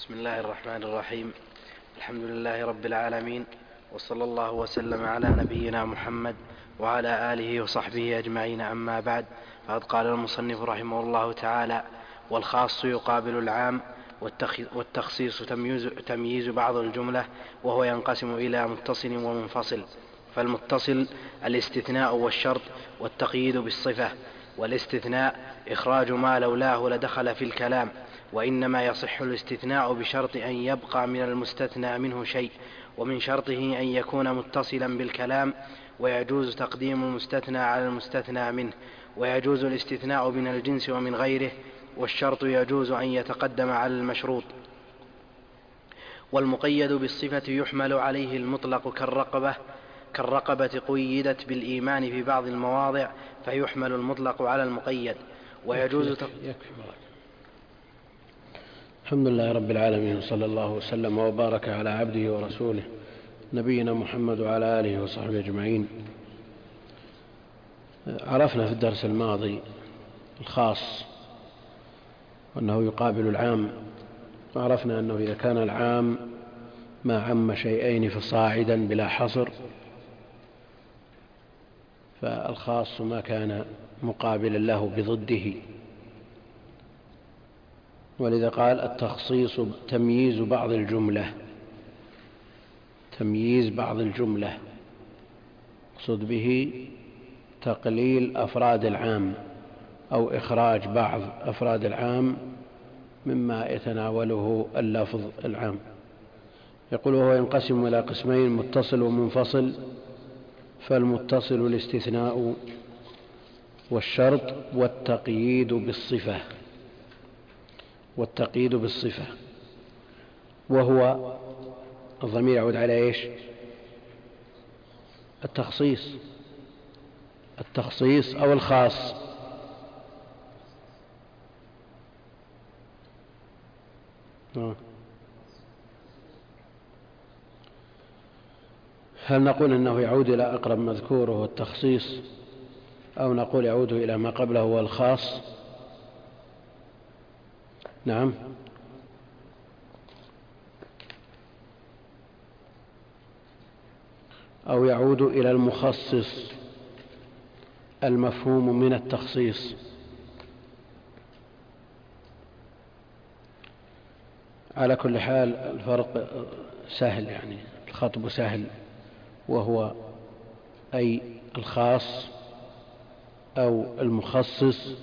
بسم الله الرحمن الرحيم. الحمد لله رب العالمين، وصلى الله وسلم على نبينا محمد وعلى آله وصحبه أجمعين. أما بعد، فقد قال المصنف رحمه الله تعالى: والخاص يقابل العام، والتخصيص تمييز بعض الجملة، وهو ينقسم إلى متصل ومنفصل. فالمتصل الاستثناء والشرط والتقييد بالصفة. والاستثناء إخراج ما لولاه لدخل في الكلام، وإنما يصح الاستثناء بشرط أن يبقى من المستثنى منه شيء، ومن شرطه أن يكون متصلا بالكلام، ويجوز تقديم المستثنى على المستثنى منه، ويجوز الاستثناء من الجنس ومن غيره، والشرط يجوز أن يتقدم على المشروط. والمقيد بالصفة يحمل عليه المطلق كالرقبة قيدت بالإيمان في بعض المواضع، فيحمل المطلق على المقيد. ويجوز الحمد لله رب العالمين، وصلى الله وسلم وبارك على عبده ورسوله نبينا محمد وعلى آله وصحبه أجمعين. عرفنا في الدرس الماضي الخاص وأنه يقابل العام، وعرفنا أنه إذا كان العام ما عم شيئين فصاعدا بلا حصر، فالخاص ما كان مقابلا له بضده. ولذا قال التخصيص تمييز بعض الجملة، تمييز بعض الجملة يقصد به تقليل أفراد العام أو إخراج بعض أفراد العام مما يتناوله اللفظ العام. يقول: وهو ينقسم إلى قسمين: متصل ومنفصل. فالمتصل الاستثناء والشرط والتقييد بالصفة. والتقييد بالصفة وهو الضمير يعود على إيش؟ التخصيص أو الخاص. هل نقول أنه يعود إلى أقرب مذكور وهو التخصيص، أو نقول يعود إلى ما قبله وهو الخاص؟ نعم، أو يعود إلى المخصص المفهوم من التخصيص. على كل حال الفرق سهل، يعني الخطب سهل، وهو أي الخاص أو المخصص.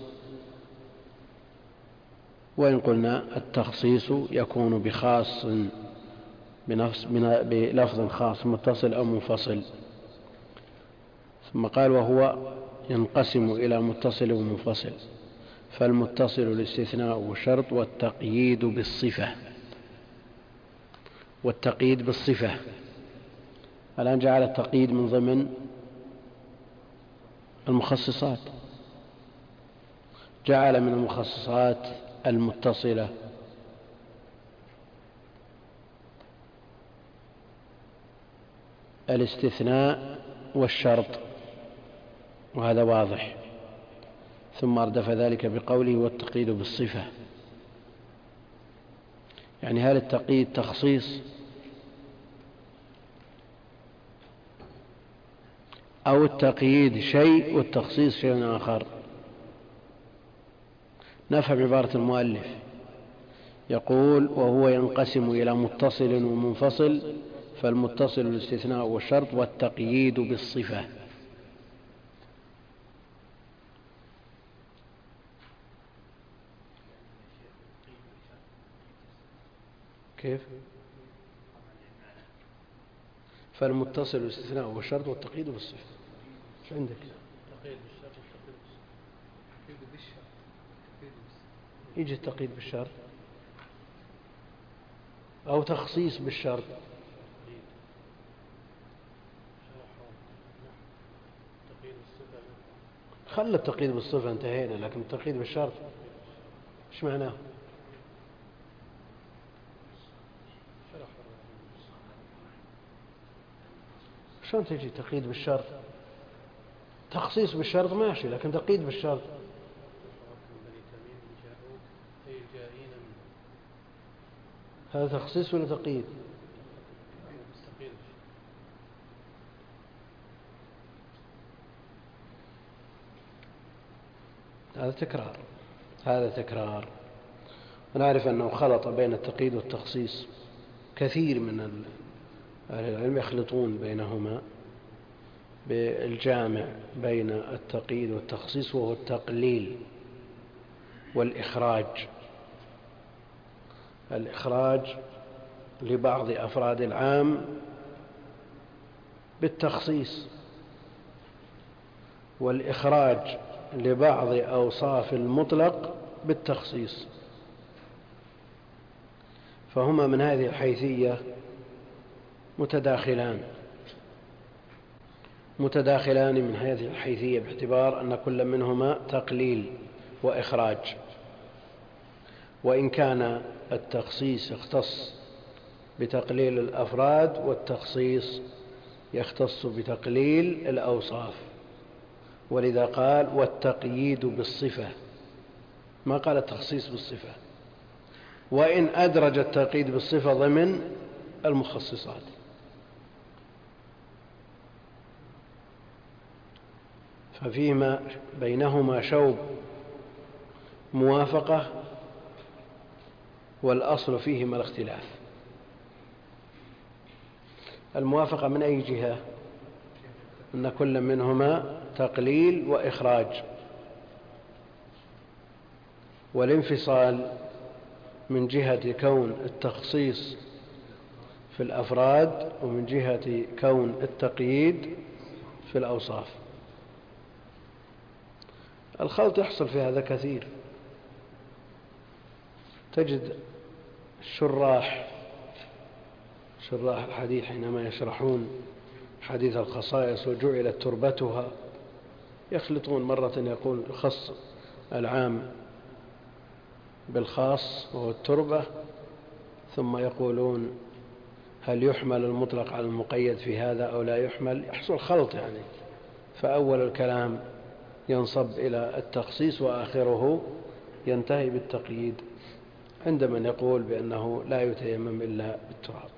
وإن قلنا التخصيص يكون بخاص بلفظ خاص متصل أو منفصل. ثم قال: وهو ينقسم إلى متصل ومنفصل. فالمتصل الاستثناء والشرط والتقييد بالصفة. والتقييد بالصفة الآن جعل التقييد من ضمن المخصصات، جعل من المخصصات المتصلة الاستثناء والشرط، وهذا واضح. ثم أردف ذلك بقوله: والتقييد بالصفة. يعني هل التقييد تخصيص أو التقييد شيء والتخصيص شيء آخر؟ نفهم عبارة المؤلف. يقول: وهو ينقسم إلى متصل ومنفصل. فالمتصل الاستثناء والشرط والتقييد بالصفة. كيف؟ فالمتصل الاستثناء والشرط والتقييد بالصفة. ايش عندك؟ يجي التقييد بالشرط أو تخصيص بالشرط. خلى التقييد بالصفة انتهينا، لكن التقييد بالشرط ايش معناه؟ شلون تجي تقييد بالشرط؟ تخصيص بالشرط ماشي، لكن تقييد بالشرط هذا تخصيص ولا تقييد؟ هذا تكرار. ونعرف أنه خلط بين التقييد والتخصيص، كثير من أهل العلم يخلطون بينهما بالجامع بين التقييد والتخصيص، وهو التقليل والإخراج. الإخراج لبعض أفراد العام بالتخصيص، والإخراج لبعض أوصاف المطلق بالتخصيص، فهما من هذه الحيثية متداخلان من هذه الحيثية، باعتبار أن كل منهما تقليل وإخراج. وإن كان التخصيص يختص بتقليل الأفراد، والتخصيص يختص بتقليل الأوصاف، ولذا قال والتقييد بالصفة، ما قال التخصيص بالصفة، وإن أدرج التقييد بالصفة ضمن المخصصات. ففيما بينهما شوب موافقة، والأصل فيهما الاختلاف. الموافقة من أي جهة؟ أن كل منهما تقليل وإخراج، والانفصال من جهة كون التخصيص في الأفراد، ومن جهة كون التقييد في الأوصاف. الخلط يحصل في هذا كثير. تجد شراح الحديث حينما يشرحون حديث الخصائص وجعلت تربتها، يخلطون، مرة يقول يخص العام بالخاص وهو التربة، ثم يقولون هل يحمل المطلق على المقيد في هذا أو لا يحمل. يحصل خلط يعني، فأول الكلام ينصب إلى التخصيص وآخره ينتهي بالتقييد، عند من يقول بأنه لا يتيمم إلا بالتراب.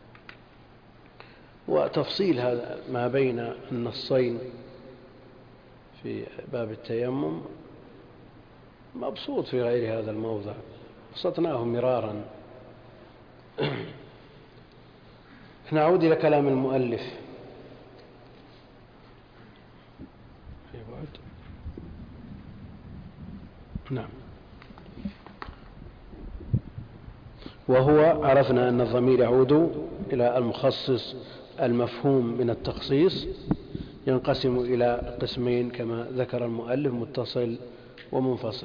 وتفصيل هذا ما بين النصين في باب التيمم مبسوط في غير هذا الموضع، بسطناه مرارا. نعود إلى كلام المؤلف. نعم. وهو عرفنا أن الضمير يعود إلى المخصص المفهوم من التخصيص، ينقسم إلى قسمين كما ذكر المؤلف: متصل ومنفصل.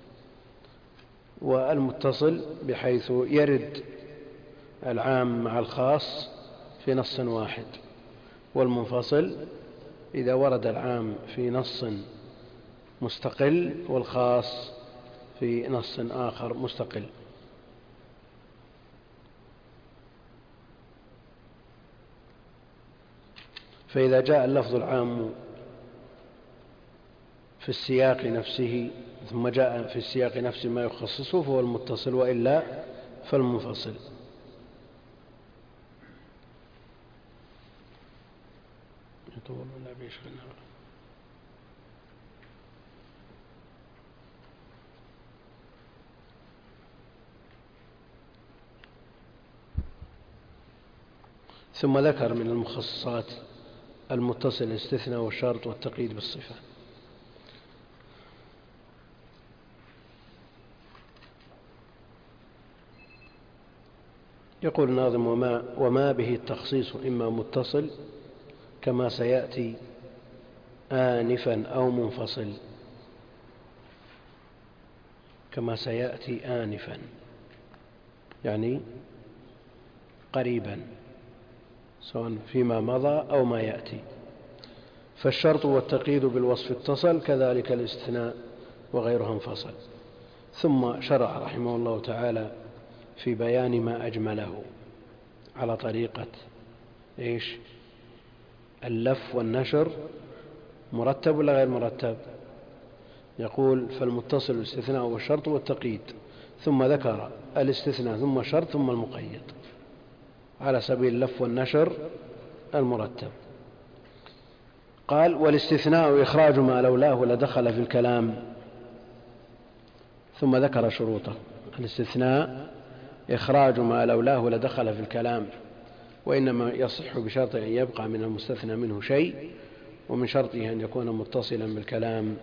والمتصل بحيث يرد العام مع الخاص في نص واحد، والمنفصل إذا ورد العام في نص مستقل والخاص في نص آخر مستقل. فإذا جاء اللفظ العام في السياق نفسه ثم جاء في السياق نفسه ما يخصصه فهو المتصل، وإلا فالمنفصل. يطول ولا بيشغلنا؟ ثم ذكر من المخصصات المتصل الاستثناء والشرط والتقييد بالصفة. يقول الناظم: وما به التخصيص إما متصل كما سيأتي آنفا أو منفصل. كما سيأتي آنفا يعني قريبا، سواء فيما مضى أو ما يأتي. فالشرط والتقييد بالوصف اتصل، كذلك الاستثناء وغيرها انفصل. ثم شرع رحمه الله تعالى في بيان ما أجمله على طريقة اللف والنشر. مرتب ولا غير مرتب؟ يقول: فالمتصل الاستثناء والشرط والتقييد. ثم ذكر الاستثناء ثم الشرط ثم المقيد على سبيل اللف والنشر المرتب. قال: والاستثناء إخراج ما لولاه لدخل في الكلام. ثم ذكر شروطه. الاستثناء إخراج ما لولاه لدخل في الكلام، وإنما يصح بشرط أن يبقى من المستثنى منه شيء، ومن شرطه أن يكون متصلا بالكلام.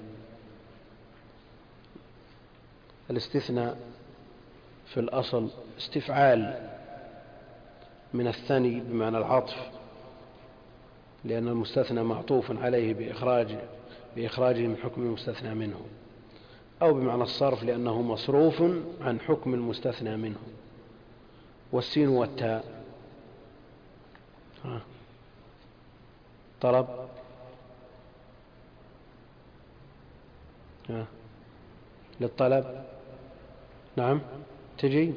الاستثناء في الأصل استفعال من الثني بمعنى العطف، لأن المستثنى معطوف عليه بإخراجه من حكم المستثنى منه، أو بمعنى الصرف لأنه مصروف عن حكم المستثنى منه. والسين والتاء طلب للطلب. نعم، تجي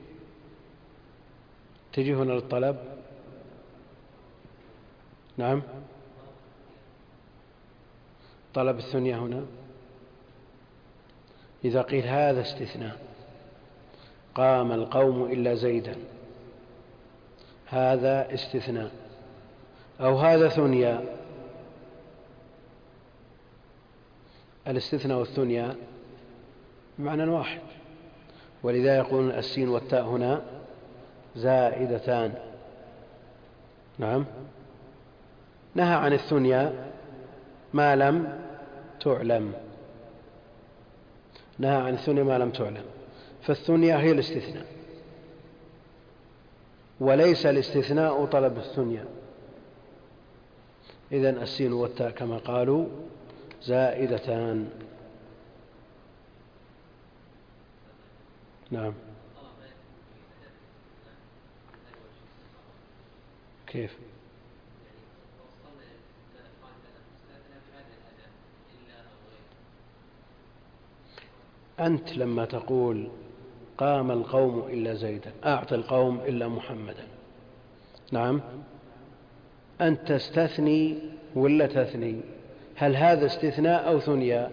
هنا للطلب. نعم، طلب الثنية هنا. إذا قيل هذا استثناء، قام القوم إلا زيدا، هذا استثناء، أو هذا ثنيا. الاستثناء والثنيا بمعنى واحد، ولذا يقولون السين والتاء هنا زائدتان. نعم، نهى عن الثنيا ما لم تعلم، نهى عن الثنيا ما لم تعلم، فالثنيا هي الاستثناء، وليس الاستثناء طلب الثنيا. إذن السين والتاء كما قالوا زائدتان. نعم، كيف؟ أنت لما تقول قام القوم إلا زيدا، أعطى القوم إلا محمدا، نعم، أنت تستثني ولا تثني؟ هل هذا استثناء أو ثنيا؟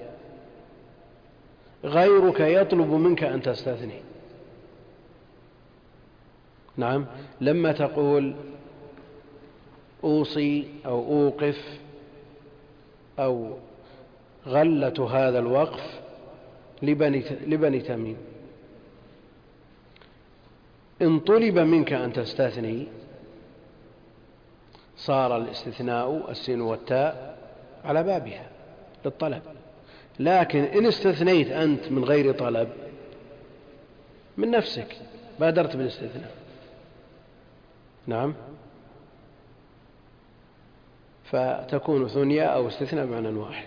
غيرك يطلب منك أن تستثني. نعم، لما تقول أوصي أو أوقف أو غلة هذا الوقف لبني تميم، إن طلب منك أن تستثني صار الاستثناء السين والتاء على بابها للطلب. لكن إن استثنيت أنت من غير طلب من نفسك بادرت بالاستثناء، نعم، فتكون ثنيا أو استثناء بمعنى واحد.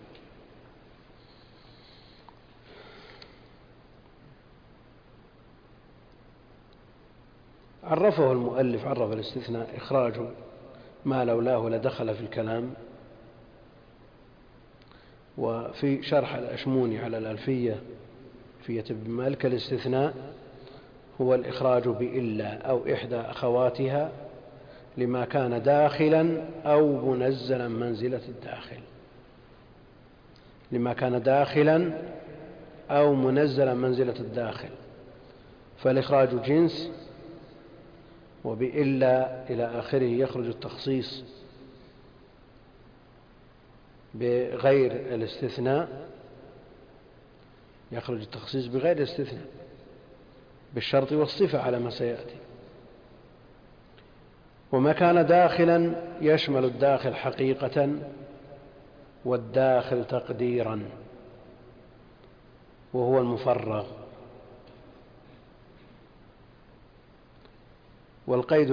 عرفه المؤلف، عرف الاستثناء إخراج ما لولاه لدخل في الكلام. وفي شرح الأشموني على الألفية في ابن مالك الاستثناء هو الإخراج بإلا أو إحدى أخواتها لما كان داخلا أو منزلا منزلة الداخل، لما كان داخلا أو منزلا منزلة الداخل، فالإخراج جنس، وبإلا إلى آخره يخرج التخصيص بغير الاستثناء، يخرج التخصيص بغير الاستثناء بالشرط والصفة على ما سيأتي. وما كان داخلا يشمل الداخل حقيقة والداخل تقديرا، وهو المفرغ. والقيد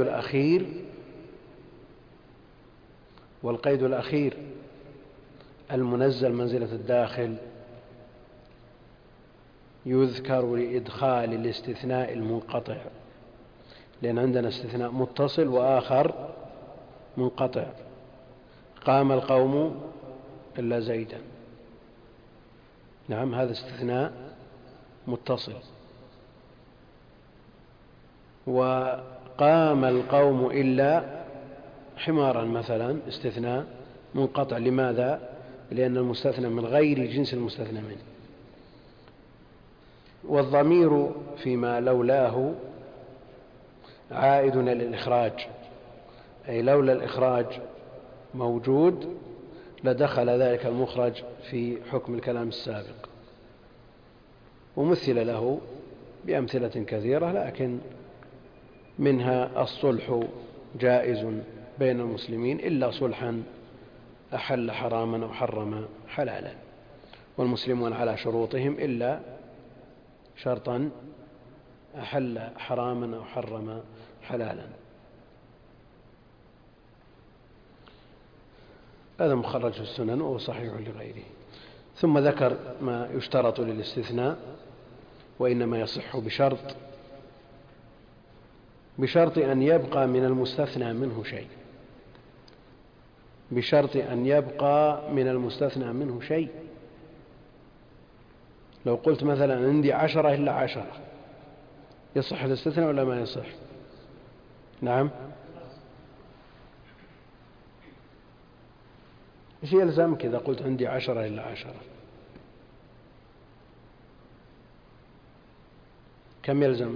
الأخير المنزل منزلة الداخل يذكر لإدخال الاستثناء المنقطع، لأن عندنا استثناء متصل وآخر منقطع. قام القوم إلا زيدا، نعم، هذا استثناء متصل. وقام القوم إلا حمارا مثلا استثناء منقطع. لماذا؟ لأن المستثنى من غير جنس المستثنى منه. والضمير فيما لولاه عائد للإخراج، أي لولا الإخراج موجود لدخل ذلك المخرج في حكم الكلام السابق. ومثل له بأمثلة كثيرة، لكن منها الصلح جائز بين المسلمين إلا صلحا أحل حراما أو حرم حلالا، والمسلمون على شروطهم إلا شرطا أحل حراما أو حرم حلالا. هذا مخرج في السنن وهو صحيح لغيره. ثم ذكر ما يشترط للاستثناء، وإنما يصح بشرط أن يبقى من المستثنى منه شيء، بشرط أن يبقى من المستثنى منه شيء. لو قلت مثلا عندي 10 إلا 10، يصح الاستثناء ولا ما يصح؟ نعم. إيش يلزمك إذا قلت عندي 10 إلا 10؟ كم يلزمك؟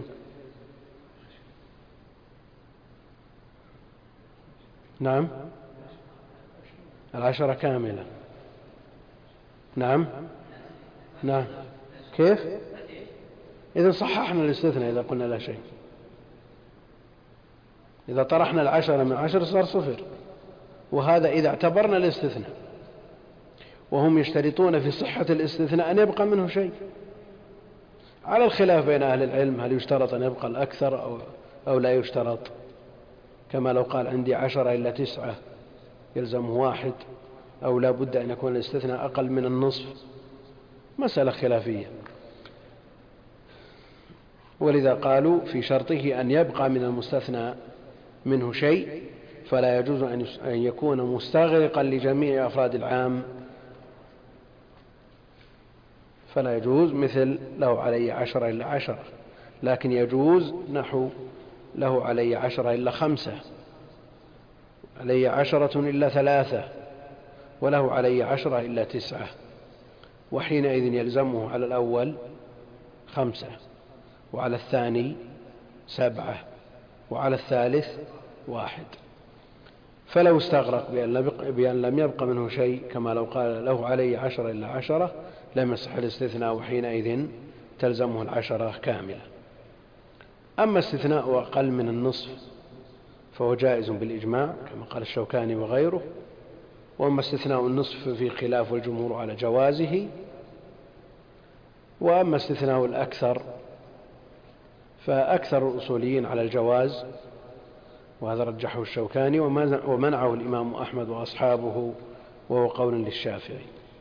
نعم، 10 كاملة. نعم. كيف؟ إذا صححنا الاستثناء إذا قلنا لا شيء، إذا طرحنا 10 من 10 صار 0. وهذا إذا اعتبرنا الاستثناء، وهم يشترطون في صحة الاستثناء أن يبقى منه شيء، على الخلاف بين أهل العلم هل يشترط أن يبقى الأكثر أو لا يشترط، كما لو قال عندي 10 إلا 9 يلزمه 1، أو لا بد أن يكون الاستثناء أقل من النصف، مسألة خلافية. ولذا قالوا في شرطه أن يبقى من المستثنى منه شيء، فلا يجوز أن يكون مستغرقا لجميع أفراد العام، فلا يجوز مثل له علي 10 إلا 10، لكن يجوز نحو له علي 10 إلا 5، علي 10 إلا 3، وله علي 10 إلا 9، وحينئذ يلزمه على الأول 5، وعلى الثاني 7، وعلى الثالث 1. فلو استغرق بأن لم يبق منه شيء، كما لو قال له علي 10 إلا 10، لم يصح الاستثناء، وحينئذ تلزمه 10 كاملة. أما استثناء أقل من النصف فهو جائز بالإجماع كما قال الشوكاني وغيره. وأما استثناء النصف في خلاف الجمهور على جوازه. وأما استثناء الأكثر فأكثر الأصوليين على الجواز، وهذا رجحه الشوكاني ومنعه الإمام أحمد وأصحابه، وهو قول للشافعي.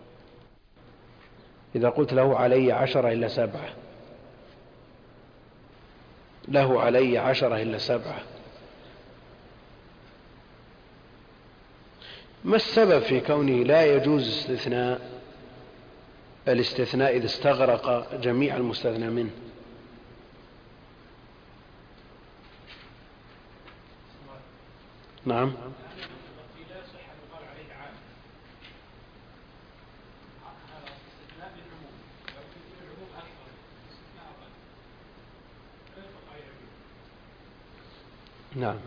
إذا قلت له علي 10 إلا 7، له علي 10 إلا 7، ما السبب في كونه لا يجوز الاستثناء إذا استغرق جميع المستثنى منه؟ نعم. نعم.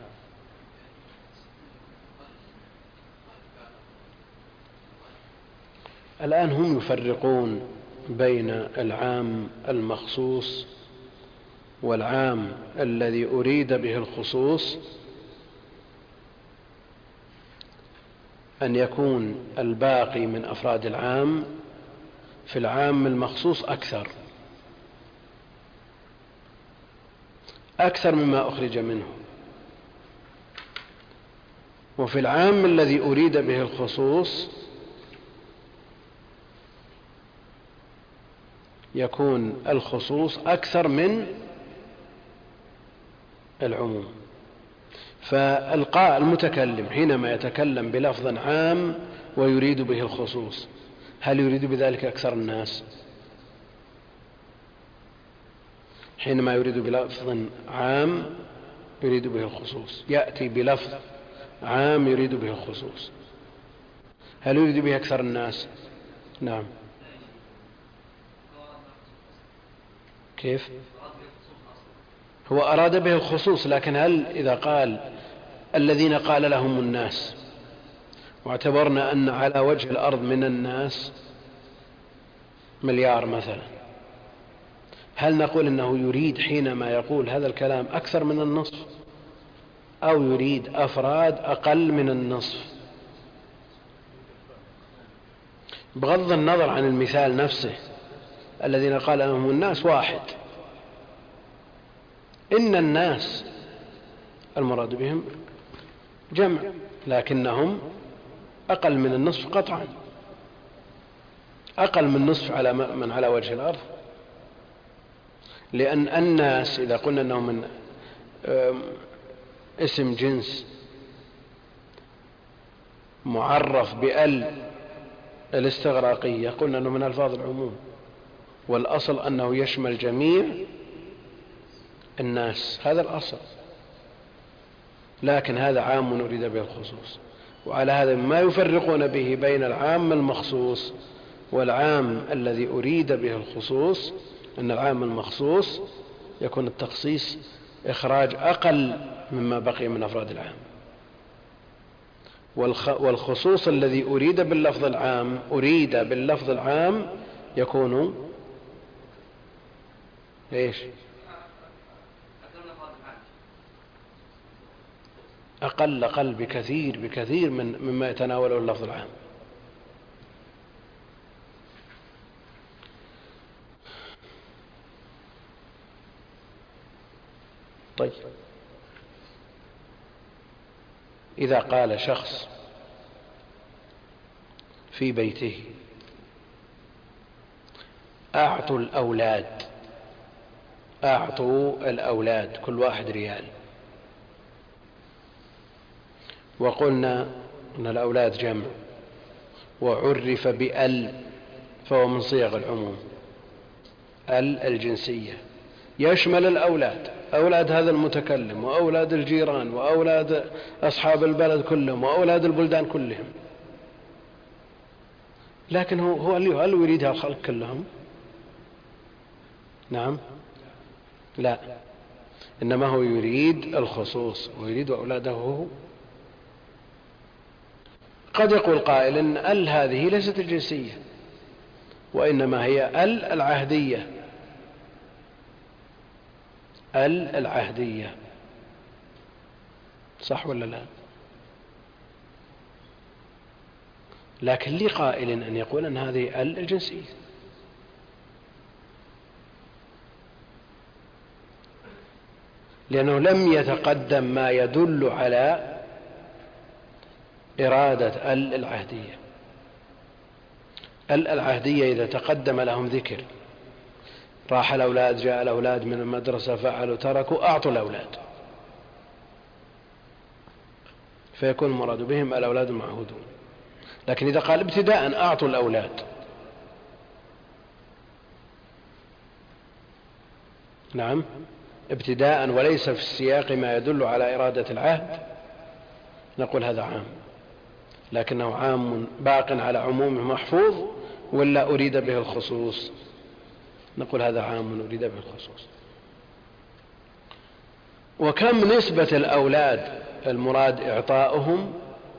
الآن هم يفرقون بين العام المخصوص والعام الذي أريد به الخصوص، أن يكون الباقي من أفراد العام في العام المخصوص أكثر مما أخرج منه، وفي العام الذي أريد به الخصوص يكون الخصوص أكثر من العموم. فالمتكلم حينما يتكلم بلفظ عام ويريد به الخصوص، هل يريد بذلك أكثر الناس؟ حينما يريد بلفظ عام يريد به الخصوص، يأتي بلفظ عام يريد به الخصوص، هل يريد به أكثر الناس؟ نعم. كيف؟ هو أراد به الخصوص، لكن هل إذا قال الذين قال لهم الناس واعتبرنا أن على وجه الأرض من الناس مليار مثلا، هل نقول أنه يريد حينما يقول هذا الكلام أكثر من النصف، أو يريد أفراد أقل من النصف؟ بغض النظر عن المثال نفسه، الذين قال لهم الناس واحد، إن الناس المراد بهم جمع، لكنهم أقل من النصف قطعا، أقل من نصف على من على وجه الأرض، لأن الناس إذا قلنا أنهم من اسم جنس معرف بأل الاستغراقية، قلنا أنه من ألفاظ العموم، والأصل أنه يشمل جميع الناس، هذا الأصل، لكن هذا عام أريد به الخصوص. وعلى هذا ما يفرقون به بين العام المخصوص والعام الذي أريد به الخصوص، أن العام المخصوص يكون التخصيص إخراج أقل مما بقي من أفراد العام، والخصوص الذي أريد باللفظ العام يكون إيش؟ أقل بكثير مما يتناوله اللفظ العام. طيب، إذا قال شخص في بيته أعطوا الأولاد كل واحد ريال، وقلنا أن الأولاد جمع وعرف بأل، فهو من صيغ العموم، الجنسية يشمل الأولاد، أولاد هذا المتكلم وأولاد الجيران وأولاد أصحاب البلد كلهم وأولاد البلدان كلهم، لكن هل يريدها الخلق كلهم؟ نعم، لا، إنما هو يريد الخصوص ويريد أولاده هو. قد يقول قائل إن ال هذه ليست الجنسية، وإنما هي العهدية، صح ولا لا؟ لكن لقائل أن يقول أن هذه الجنسية، لأنه لم يتقدم ما يدل على إرادة العهدية. العهدية إذا تقدم لهم ذكر، راح الأولاد، جاء الأولاد من المدرسة، فعلوا تركوا، أعطوا الأولاد، فيكون المراد بهم الأولاد المعهودون. لكن إذا قال ابتداء أعطوا الأولاد، نعم، ابتداء وليس في السياق ما يدل على إرادة العهد، نقول هذا عام، لكنه عام باق على عمومه محفوظ، ولا أريد به الخصوص؟ نقول هذا عام أريد به الخصوص. وكم نسبة الأولاد المراد إعطاؤهم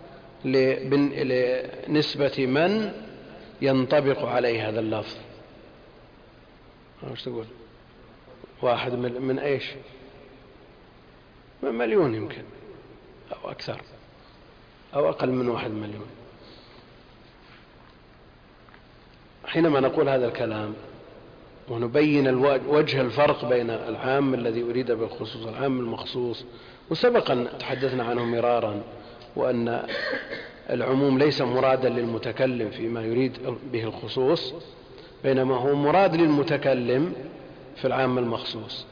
لنسبة من ينطبق عليه هذا اللفظ؟ ايش تقول؟ واحد من ايش؟ من مليون يمكن، أو أكثر، أو أقل من 1,000,000. حينما نقول هذا الكلام ونبين وجه الفرق بين العام الذي أريد بالخصوص والعام المخصوص، وسبقا تحدثنا عنه مرارا، وأن العموم ليس مرادا للمتكلم فيما يريد به الخصوص، بينما هو مراد للمتكلم في العام المخصوص.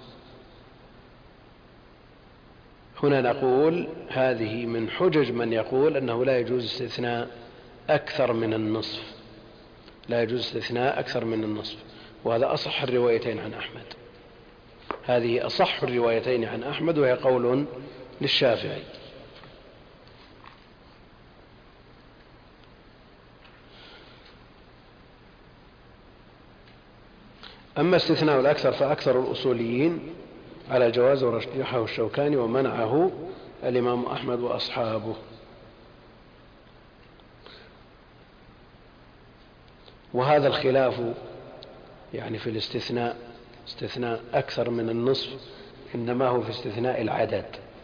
هنا نقول هذه من حجج من يقول أنه لا يجوز استثناء أكثر من النصف، لا يجوز استثناء أكثر من النصف، وهذا أصح الروايتين عن أحمد، هذه أصح الروايتين عن أحمد، وهي قول للشافعي. أما استثناء الأكثر فأكثر الأصوليين على الجواز ورجحه الشوكاني ومنعه الإمام أحمد وأصحابه. وهذا الخلاف يعني في الاستثناء، استثناء أكثر من النصف، إنما هو في استثناء العدد.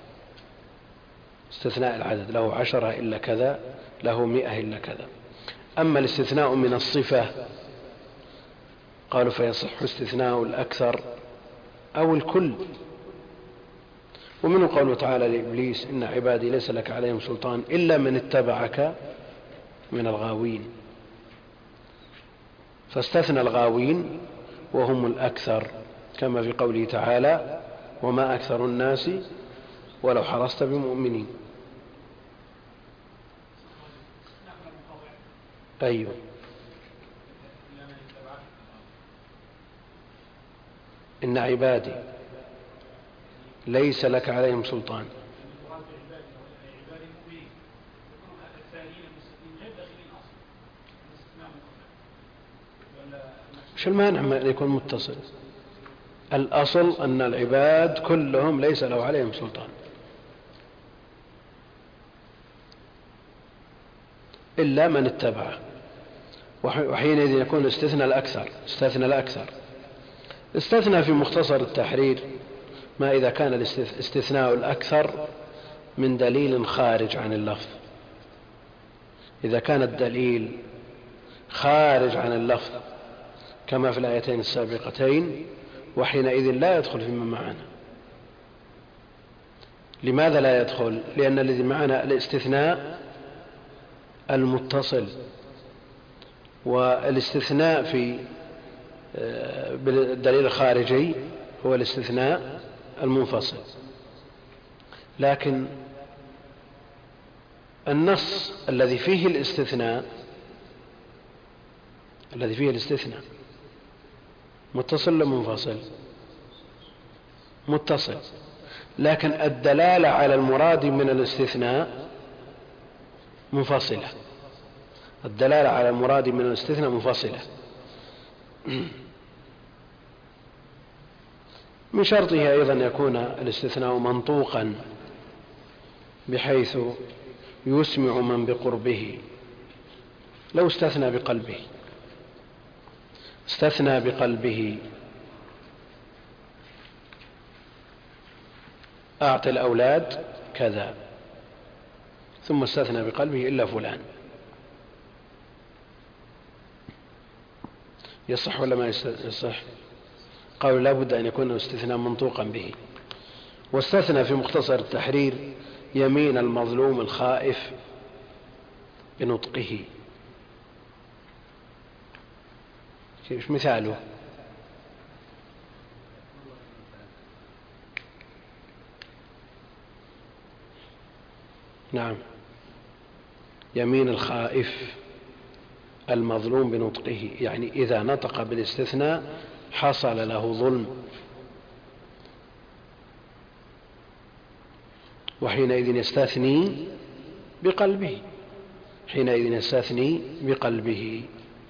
استثناء العدد له 10 إلا كذا، له 100 إلا كذا. أما الاستثناء من الصفة قالوا فيصح استثناء الأكثر أو الكل. ومنه قوله تعالى لإبليس إن عبادي ليس لك عليهم سلطان إلا من اتبعك من الغاوين، فاستثنى الغاوين وهم الأكثر، كما في قوله تعالى وما أكثر الناس ولو حرصت بمؤمنين. أيوه، إن عبادي ليس لك عليهم سلطان. شو المانع أن يكون متصل؟ الأصل أن العباد كلهم ليس له عليهم سلطان إلا من اتبعه، وحينئذ يكون استثنى الأكثر. استثنى في مختصر التحرير ما إذا كان الاستثناء الأكثر من دليل خارج عن اللفظ. إذا كان الدليل خارج عن اللفظ كما في الآيتين السابقتين، وحينئذ لا يدخل فيما معنا. لماذا لا يدخل؟ لأن الذي معنا الاستثناء المتصل، والاستثناء في بالدليل الخارجي هو الاستثناء المنفصل. لكن النص الذي فيه الاستثناء متصل ولا منفصل؟ متصل، لكن الدلالة على المراد من الاستثناء منفصلة. الدلالة على المراد من الاستثناء منفصلة. من شرطه أيضا يكون الاستثناء منطوقا بحيث يسمع من بقربه. لو استثنى بقلبه أعطي الأولاد كذا، ثم استثنى بقلبه إلا فلان، يصح ولا ما يصح؟ قالوا لا بد أن يكون استثناء منطوقا به. واستثنى في مختصر التحرير يمين المظلوم الخائف بنطقه. ايش مثاله؟ نعم، يمين الخائف المظلوم بنطقه، يعني إذا نطق بالاستثناء حصل له ظلم، وحينئذ يستثني بقلبه.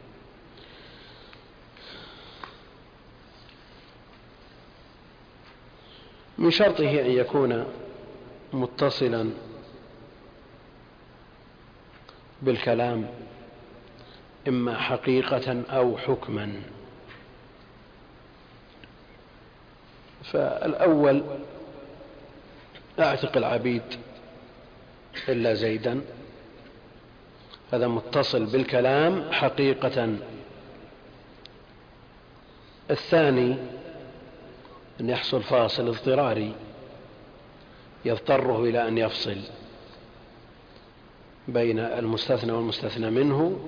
من شرطه أن يكون متصلا بالكلام إما حقيقة أو حكما. فالأول أعتق العبيد إلا زيدا، هذا متصل بالكلام حقيقة. الثاني أن يحصل فاصل اضطراري يضطره إلى أن يفصل بين المستثنى والمستثنى منه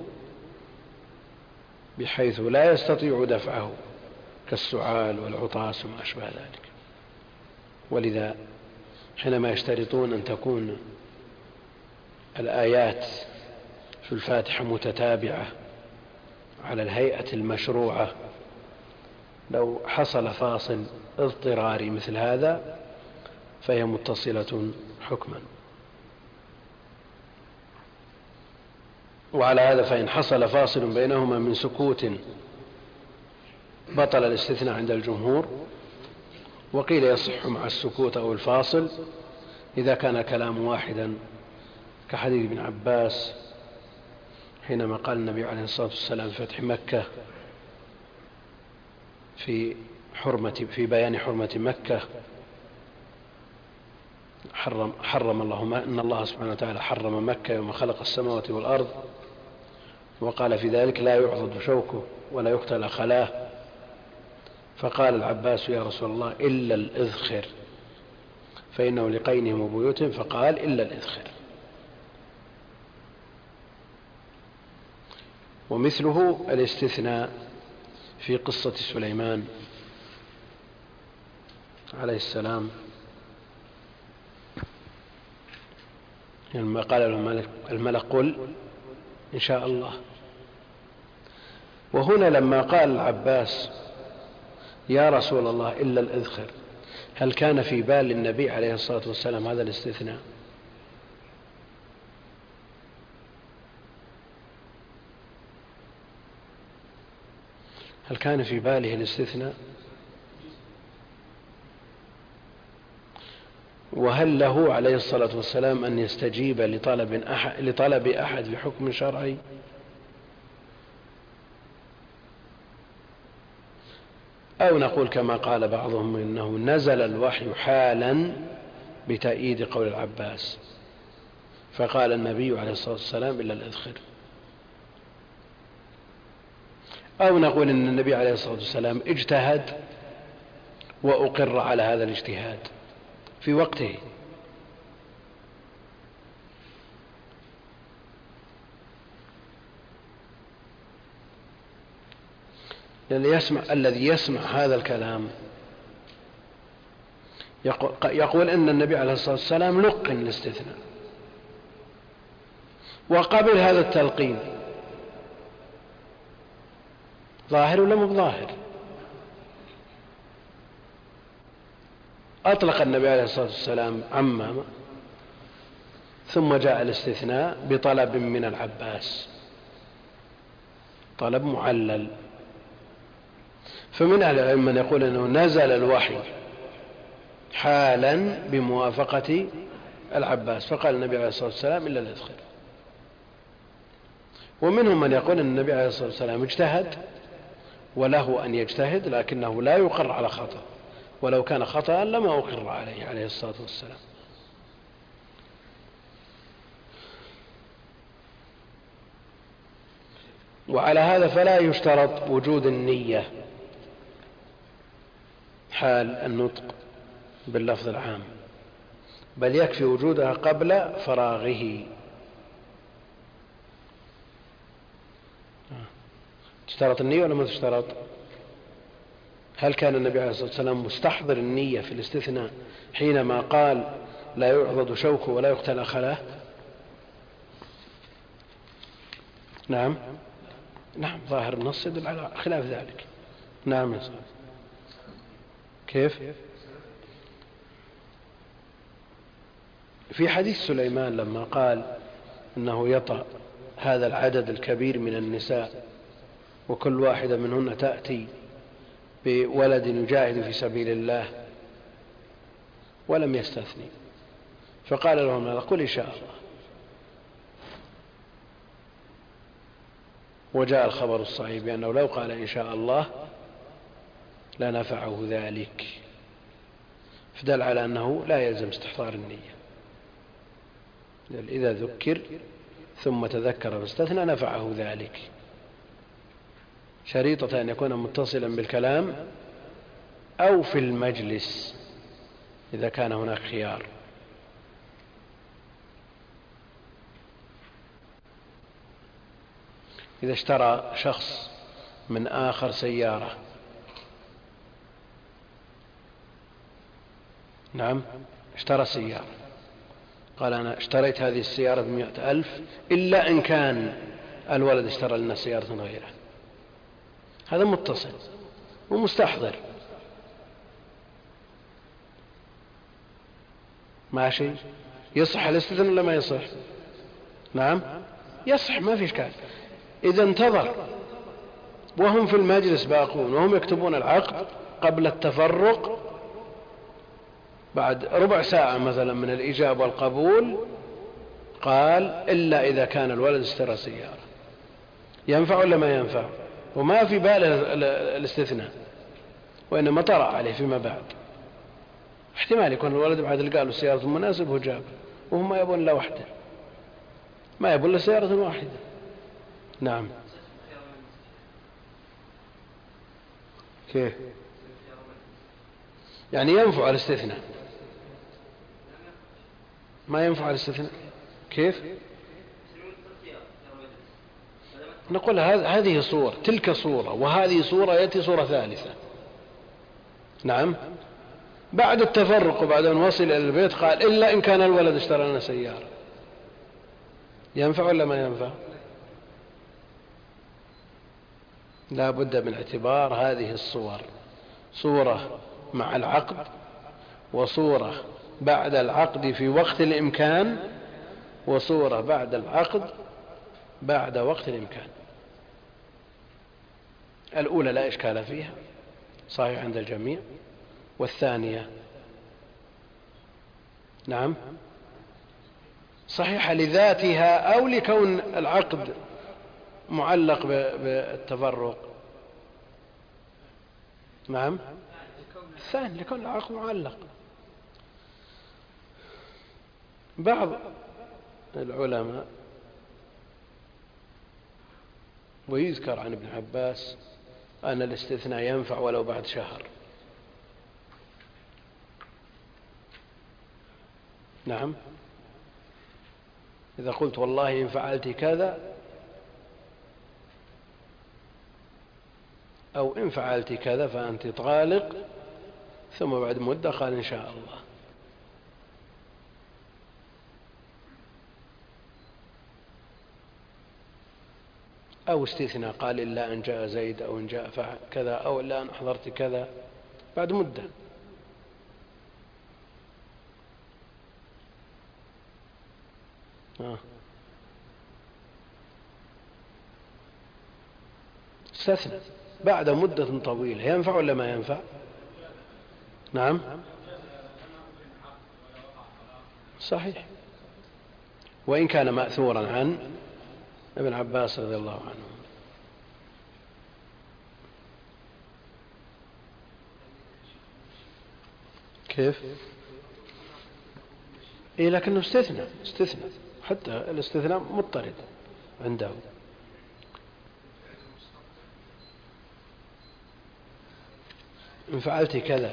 بحيث لا يستطيع دفعه، كالسعال والعطاس وما أشبه ذلك. ولذا حينما يشترطون أن تكون الآيات في الفاتحة متتابعة على الهيئة المشروعة، لو حصل فاصل اضطراري مثل هذا فهي متصلة حكما. وعلى هذا فإن حصل فاصل بينهما من سكوت بطل الاستثناء عند الجمهور. وقيل يصح مع السكوت أو الفاصل إذا كان الكلام واحدا، كحديث ابن عباس حينما قال النبي عليه الصلاة والسلام في فتح مكة في بيان حرمة مكة: حرم الله إن الله سبحانه وتعالى حرم مكة يوم خلق السماوات والأرض، وقال في ذلك: لا يعضد شوكه ولا يقتل خلاه. فقال العباس: يا رسول الله إلا الإذخر فإنه لقينهم وبيوتهم، فقال: إلا الإذخر. ومثله الاستثناء في قصة سليمان عليه السلام لما قال له الملك: قل إن شاء الله. وهنا لما قال العباس: يا رسول الله إلا الإذخر، هل كان في بال النبي عليه الصلاة والسلام هذا الاستثناء؟ هل كان في باله الاستثناء؟ وهل له عليه الصلاة والسلام أن يستجيب لطلب أحد بحكم شرعي؟ أو نقول كما قال بعضهم إنه نزل الوحي حالا بتأييد قول العباس، فقال النبي عليه الصلاة والسلام: إلا الإذخر. أو نقول إن النبي عليه الصلاة والسلام اجتهد وأقر على هذا الاجتهاد في وقته، الذي يسمع هذا الكلام يقول إن النبي عليه الصلاة والسلام لقن الاستثناء وقبل هذا التلقين. ظاهر ولا مو ظاهر؟ أطلق النبي عليه الصلاة والسلام عمامة، ثم جاء الاستثناء بطلب من العباس، طلب معلل. فمن أهل العلم من يقول أنه نزل الوحي حالا بموافقة العباس، فقال النبي عليه الصلاة والسلام: إلا الإذخر. ومنهم من يقول أن النبي عليه الصلاة والسلام اجتهد وله أن يجتهد، لكنه لا يقر على خطأ، ولو كان خطأ لما أقر عليه الصلاة والسلام. وعلى هذا فلا يشترط وجود النية حال النطق باللفظ العام، بل يكفي وجودها قبل فراغه. تشترط النية ولا ما تشترط؟ هل كان النبي عليه الصلاة والسلام مستحضر النية في الاستثناء حينما قال: لا يعضد شوكه ولا يقتل خلاه؟ نعم ظاهر النص يدل على خلاف ذلك. نعم يا صاحبي. كيف؟ في حديث سليمان لما قال إنه يطأ هذا العدد الكبير من النساء وكل واحدة منهن تأتي بولد يجاهد في سبيل الله، ولم يستثني، فقال لهم: قل إن شاء الله. وجاء الخبر الصحيح بأنه لو قال إن شاء الله لنفعه ذلك، فدل على أنه لا يلزم استحضار النية، إذا ذكر ثم تذكر فاستثنى نفعه ذلك، شريطة أن يكون متصلا بالكلام أو في المجلس إذا كان هناك خيار. إذا اشترى شخص من آخر سيارة، نعم اشترى سيارة، قال: أنا اشتريت هذه السيارة ب100,000 إلا إن كان الولد اشترى لنا سيارة غيره، هذا متصل ومستحضر، ماشي. يصح الاستثناء ولا ما يصح؟ نعم يصح، ما في إشكال. إذا انتظر وهم في المجلس باقون وهم يكتبون العقد قبل التفرق بعد ربع ساعة مثلا من الإجابة والقبول، قال إلا إذا كان الولد اشترى سيارة. ينفع ولا ما ينفع؟ وما في باله الاستثناء، وإنما طرأ عليه فيما بعد. احتمال يكون الولد بعد لقى له سيارة مناسبة وجاب، وهم ما يبون لا واحدة، ما يبون له سيارة واحدة. نعم. كيف يعني ينفع الاستثناء؟ ما ينفع الاستثناء كيف؟ نقول هذه صورة، تلك صورة، وهذه صورة، يأتي صورة ثالثة. نعم. بعد التفرق وبعد أن وصل إلى البيت قال إلا إن كان الولد اشترى لنا سيارة. ينفع ولا ما ينفع؟ لا بد من اعتبار هذه الصور، صورة مع العقد، وصورة بعد العقد في وقت الإمكان، وصورة بعد العقد بعد وقت الإمكان. الأولى لا إشكال فيها، صحيح عند الجميع. والثانية نعم صحيحة لذاتها أو لكون العقد معلق بالتفرق. نعم. الثاني لكون العقد معلق. بعض العلماء ويذكر عن ابن عباس أن الاستثناء ينفع ولو بعد شهر. نعم. إذا قلت والله إن فعلت كذا، أو إن فعلت كذا فأنت طالق، ثم بعد مدة قال إن شاء الله. أو استثناء قال إلا أن جاء زيد، أو إن جاء كذا، أو إلا أن أحضرت كذا، بعد مدة. استثناء بعد مدة طويلة ينفع ولا ما ينفع؟ نعم صحيح، وإن كان مأثورا عن ابن عباس رضي الله عنه. كيف؟ إيه لكنه استثناء حتى الاستثناء مضطرد عنده. إن فعلت كذا،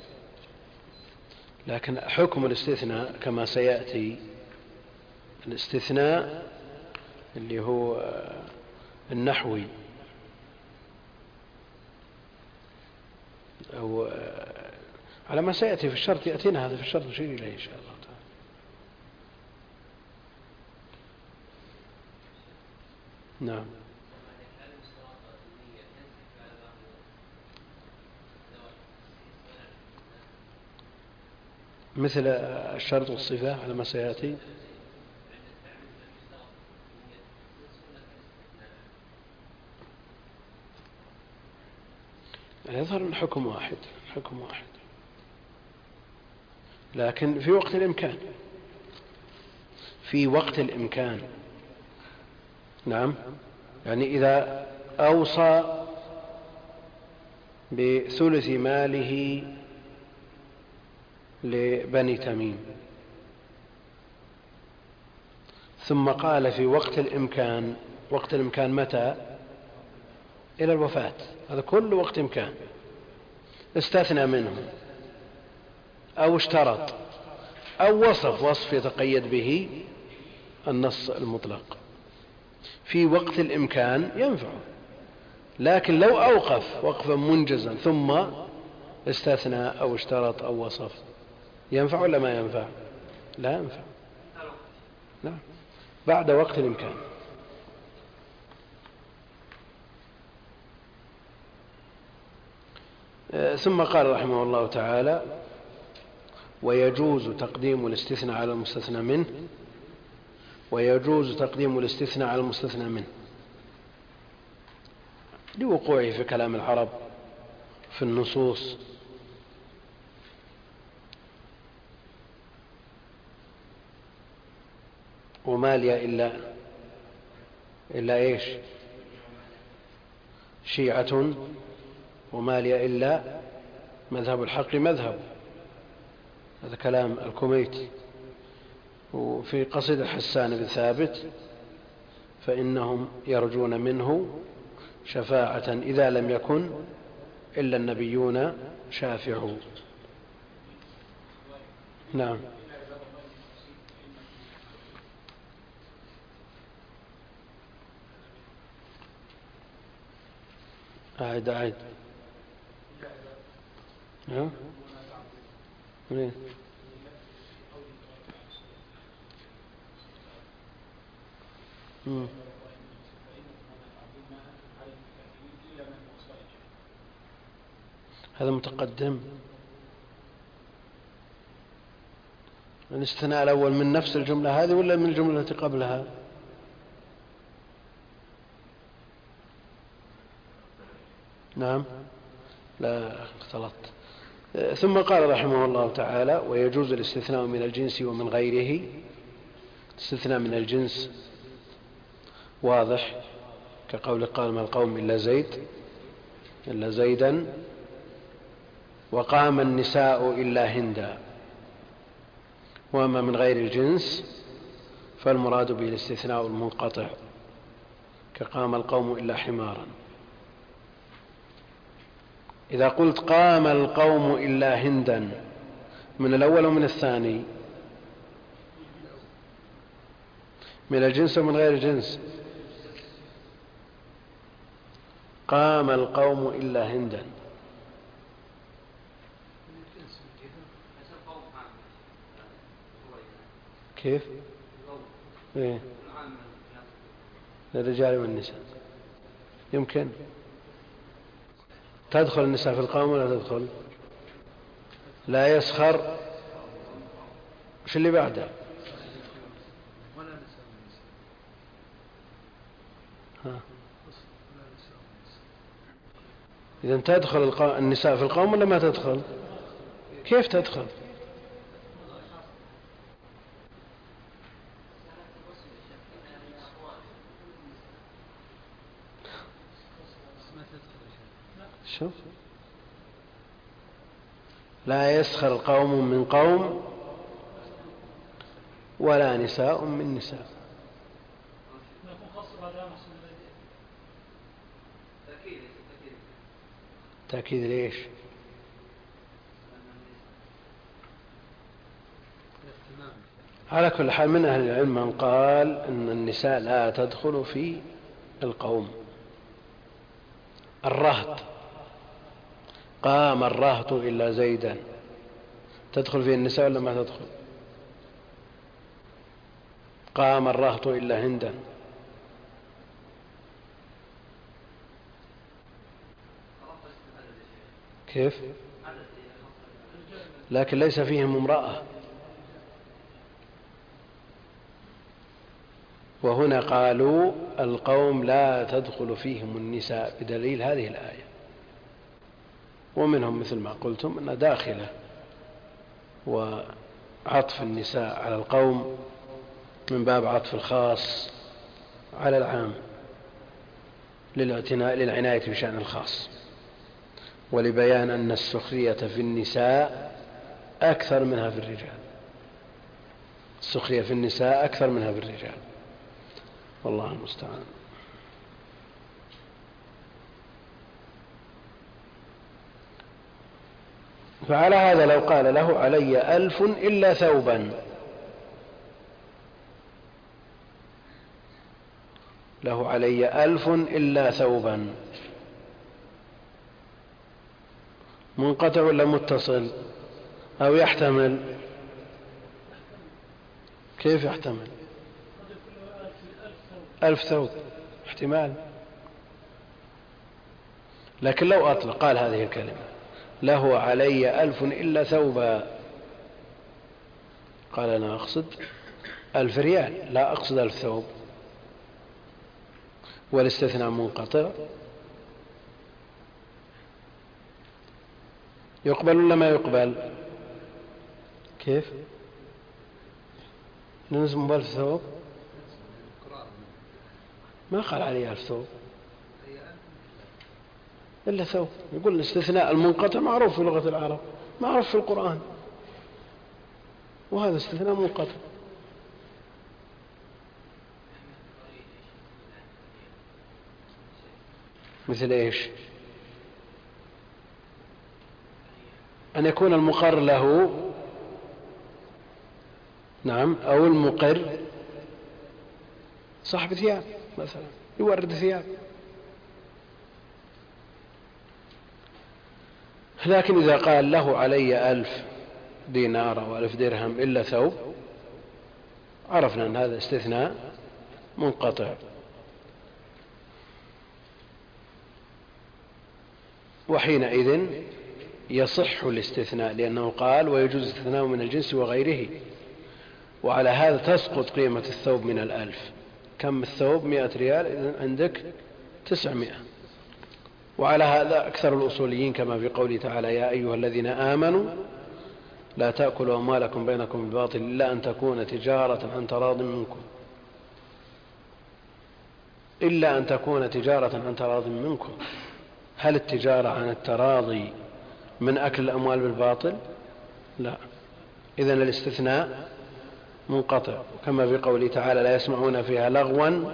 لكن حكم الاستثناء كما سيأتي، الاستثناء اللي هو النحوي أو على ما سيأتي في الشرط، يأتينا هذا في الشرط نشير إليه إن شاء الله تعالى. نعم. مثل الشرط والصفة على ما سيأتي. يظهر الحكم واحد، لكن في وقت الإمكان، نعم. يعني إذا أوصى بثلث ماله لبني تميم، ثم قال في وقت الإمكان متى؟ إلى الوفاة، هذا كل وقت إمكان. استثنى منه أو اشترط أو وصف يتقيد به النص المطلق في وقت الإمكان ينفع. لكن لو أوقف وقفا منجزا ثم استثنى أو اشترط أو وصف، ينفع ولا ما ينفع؟ لا ينفع. نعم بعد وقت الإمكان. ثم قال رحمه الله تعالى: ويجوز تقديم الاستثناء على المستثنى منه، ويجوز تقديم الاستثناء على المستثنى منه. لوقوعه في كلام العرب في النصوص. وما لي إلا إيش؟ شيعة وما لي إلا مذهب الحق مذهب. هذا كلام الكميتي. وفي قصيدة حسان بن ثابت: فإنهم يرجون منه شفاعة إذا لم يكن إلا النبيون شافعوا. نعم. أعد. نعم. هذا متقدم. الاستثناء الأول من نفس الجملة هذه ولا من الجملة التي قبلها؟ نعم، لا اختلطت. ثم قال رحمه الله تعالى: ويجوز الاستثناء من الجنس ومن غيره. الاستثناء من الجنس واضح، كقول قام القوم إلا زيدا، وقام النساء إلا هندا. وأما من غير الجنس فالمراد به الاستثناء المنقطع، كقام القوم إلا حمارا. إذا قلت قام القوم إلا هندا، من الأول ومن الثاني؟ من الجنس ومن غير الجنس؟ قام القوم إلا هندا. كيف؟ إيه؟ للرجال والنساء. يمكن تدخل النساء في القوم ولا تدخل؟ لا يسخر. وش اللي بعده؟ إذن تدخل النساء في القوم ولا ما تدخل؟ كيف تدخل؟ شوف، لا يسخر قوم من قوم ولا نساء من نساء. تأكيد ليش؟ على كل حال، من أهل العلم من قال أن النساء لا تدخل في القوم. الرهط: قام الرهط إلا زيدا، تدخل فيه النساء ولا ما تدخل؟ قام الرهط إلا هندا. كيف؟ لكن ليس فيهم امرأة. وهنا قالوا القوم لا تدخل فيهم النساء بدليل هذه الآية. ومنهم مثل ما قلتم أنها داخلة، وعطف النساء على القوم من باب عطف الخاص على العام، للعناية بشأن الخاص، ولبيان أن السخرية في النساء أكثر منها في الرجال. السخرية في النساء أكثر منها في الرجال، والله المستعان. فعلى هذا لو قال له علي 1000 إلا ثوبا، له علي 1000 إلا ثوبا، منقطع ولا متصل؟ أو يحتمل؟ كيف يحتمل؟ 1000 ثوب احتمال. لكن لو أطلق قال هذه الكلمة: له علي 1000 إلا ثوبا، قال أنا أقصد 1000 ريال، لا أقصد 1000 ثوب، والاستثناء منقطع يقبل ولا ما يقبل؟ كيف؟ ننزل مبال في ثوب؟ ما قال عليه 1000 ثوب إلا ثوب. يقول الاستثناء المنقطع معروف في لغة العرب، معروف في القرآن، وهذا استثناء منقطع. مثل ايش؟ أن يكون المقر له، نعم، أو المقر صاحب ثياب مثلا يورد ثياب. لكن إذا قال له علي 1000 دينار أو 1000 درهم إلا ثوب، عرفنا أن هذا استثناء منقطع. وحينئذ يصح الاستثناء، لأنه قال ويجوز الاستثناء من الجنس وغيره. وعلى هذا تسقط قيمة الثوب من 1000. كم الثوب؟ 100 ريال، إذن عندك 900. وعلى هذا أكثر الأصوليين كما في قوله تعالى يا أيها الذين آمنوا لا تأكلوا أموالكم بينكم بالباطل إلا أن تكون تجارة عن تراض منكم، إلا أن تكون تجارة عن تراض منكم. هل التجارة عن التراضي من أكل الأموال بالباطل؟ لا. إذن الاستثناء منقطع، كما في قوله تعالى لا يسمعون فيها لغوا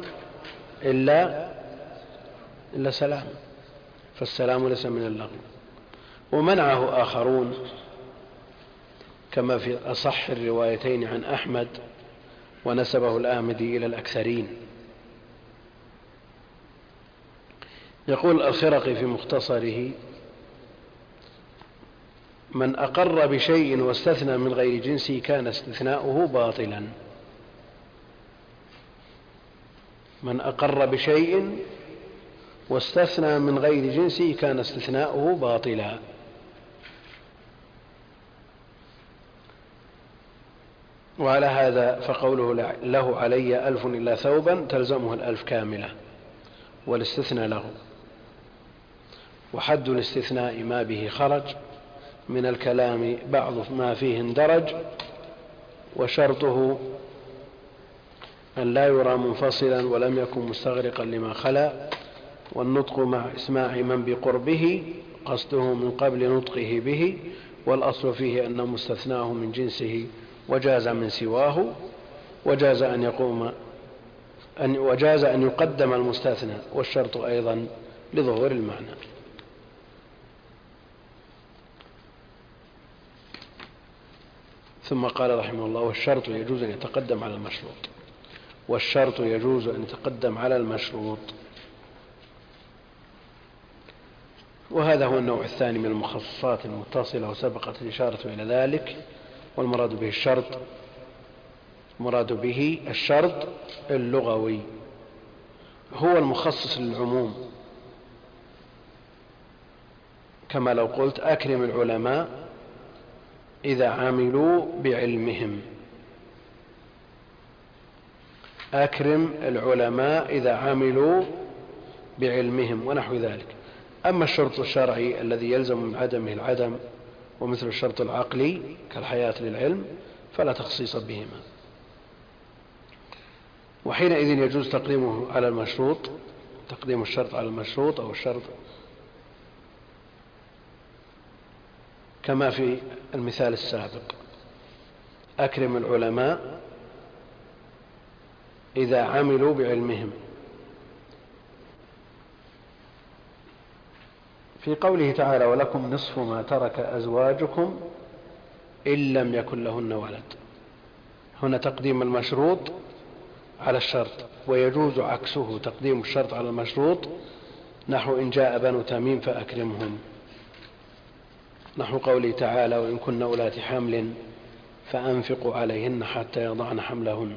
إلا سلام، فالسلام ليس من اللغو. ومنعه آخرون كما في أصح الروايتين عن أحمد، ونسبه الآمدي إلى الأكثرين. يقول الخرقي في مختصره من أقر بشيء واستثنى من غير جنسه كان استثناؤه باطلا. من أقر بشيء واستثنى من غير جنسه كان استثناؤه باطلا. وعلى هذا فقوله له علي 1000 إلا ثوبا تلزمه 1000 كاملة، والاستثناء له. وحد الاستثناء ما به خرج من الكلام بعض ما فيه اندرج، وشرطه أن لا يرى منفصلا ولم يكن مستغرقا لما خلا، والنطق مع إسماع من بقربه قصده من قبل نطقه به، والأصل فيه أن مستثناه من جنسه وجاز من سواه، وجاز أن يقدم المستثنى، والشرط أيضا لظهور المعنى. ثم قال رحمه الله والشرط يجوز أن يتقدم على المشروط. والشرط يجوز أن يتقدم على المشروط. وهذا هو النوع الثاني من المخصصات المتصلة، وسبقت الإشارة إلى ذلك. والمراد به الشرط، مراد به الشرط اللغوي، هو المخصص للعموم. كما لو قلت أكرم العلماء إذا عملوا بعلمهم، أكرم العلماء إذا عملوا بعلمهم، ونحو ذلك. أما الشرط الشرعي الذي يلزم من عدمه العدم، ومثل الشرط العقلي كالحياة للعلم، فلا تخصيص بهما. وحينئذ يجوز تقديمه على المشروط، تقديم الشرط على المشروط أو الشرط، كما في المثال السابق أكرم العلماء إذا عملوا بعلمهم. في قوله تعالى ولكم نصف ما ترك أزواجكم إن لم يكن لهن ولد، هنا تقديم المشروط على الشرط، ويجوز عكسه تقديم الشرط على المشروط، نحو إن جاء بنو تميم فأكرمهم، نحو قوله تعالى وإن كن أولات حمل فأنفقوا عليهن حتى يضعن حملهن.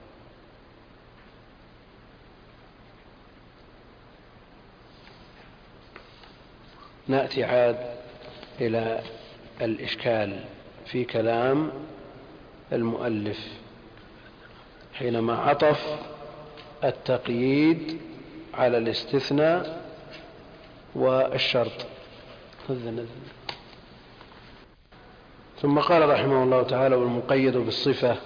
نأتي عاد إلى الإشكال في كلام المؤلف حينما عطف التقييد على الاستثناء والشرط. ثم قال رحمه الله تعالى: والمقيد بالصفة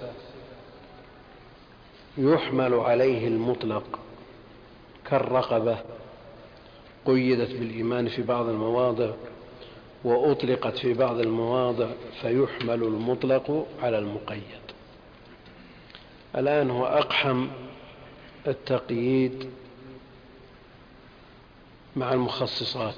يحمل عليه المطلق كالرقبة، قيدت بالإيمان في بعض المواضع وأطلقت في بعض المواضع، فيحمل المطلق على المقيد. الآن هو أقحم التقييد مع المخصصات،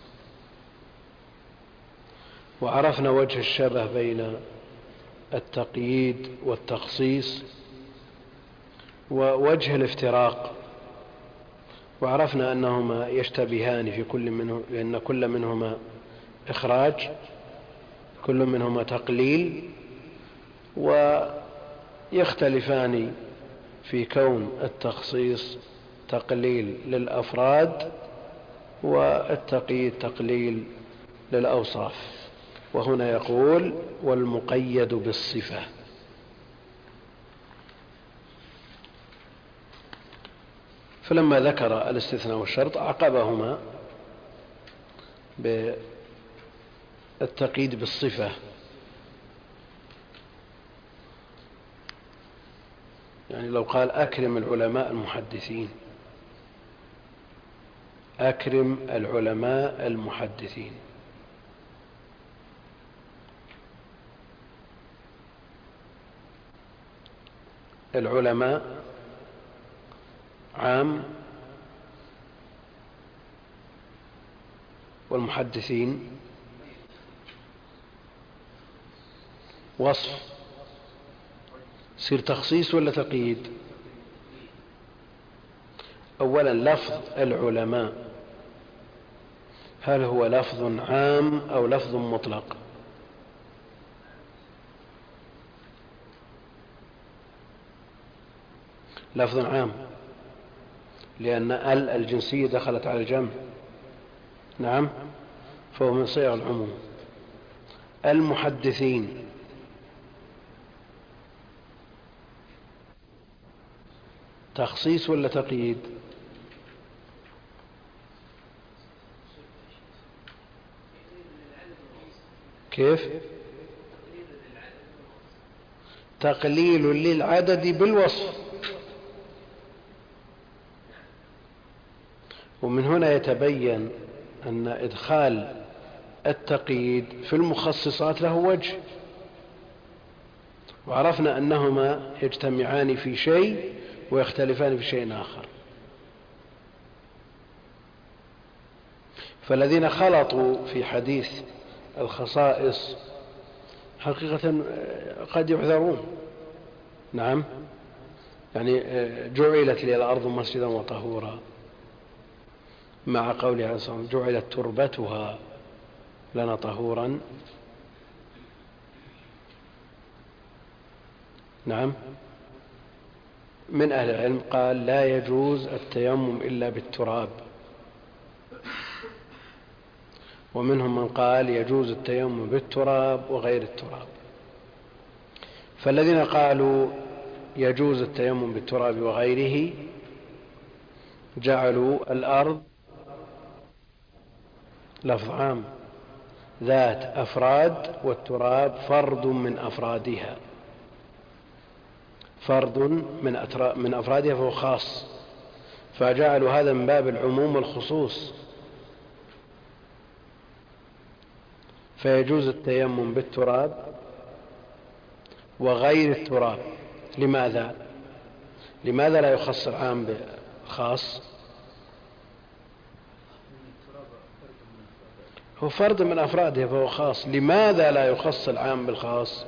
وعرفنا وجه الشبه بين التقييد والتخصيص ووجه الافتراق، وعرفنا أنهما يشتبهان في كل منه، لأن كل منهما إخراج، كل منهما تقليل، ويختلفان في كون التخصيص تقليل للأفراد والتقييد تقليل للأوصاف. وهنا يقول: والمقيد بالصفة. فلما ذكر الاستثناء والشرط عقبهما بالتقييد بالصفة، يعني لو قال: أكرم العلماء المحدثين، أكرم العلماء المحدثين، العلماء عام والمحدثين وصف، يصير تخصيص ولا تقييد؟ أولا لفظ العلماء هل هو لفظ عام أو لفظ مطلق؟ لفظ عام، لأن الجنسية دخلت على الجمع، نعم، فهو من صيغ العموم. المحدثين تخصيص ولا تقييد؟ كيف؟ تقليل للعدد بالوصف. ومن هنا يتبين أن إدخال التقييد في المخصصات له وجه، وعرفنا أنهما يجتمعان في شيء ويختلفان في شيء آخر. فالذين خلطوا في حديث الخصائص حقيقة قد يعذرون، نعم، يعني جعلت لي الأرض مسجدا وطهورا، مع قوله عليه الصلاة والسلام: جعلت تربتها لنا طهورا، نعم. من أهل العلم قال: لا يجوز التيمم إلا بالتراب، ومنهم من قال: يجوز التيمم بالتراب وغير التراب. فالذين قالوا يجوز التيمم بالتراب وغيره جعلوا الأرض لفظ عام ذات أفراد، والتراب فرد من أفرادها، فرد من أفرادها، فهو خاص، فجعلوا هذا من باب العموم والخصوص. فيجوز التيمم بالتراب وغير التراب. لماذا لا يخص العام بالخاص؟ هو فرد من أفراده فهو خاص، لماذا لا يخص العام بالخاص؟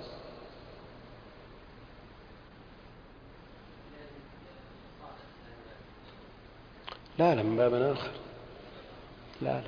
لا من باب آخر، لا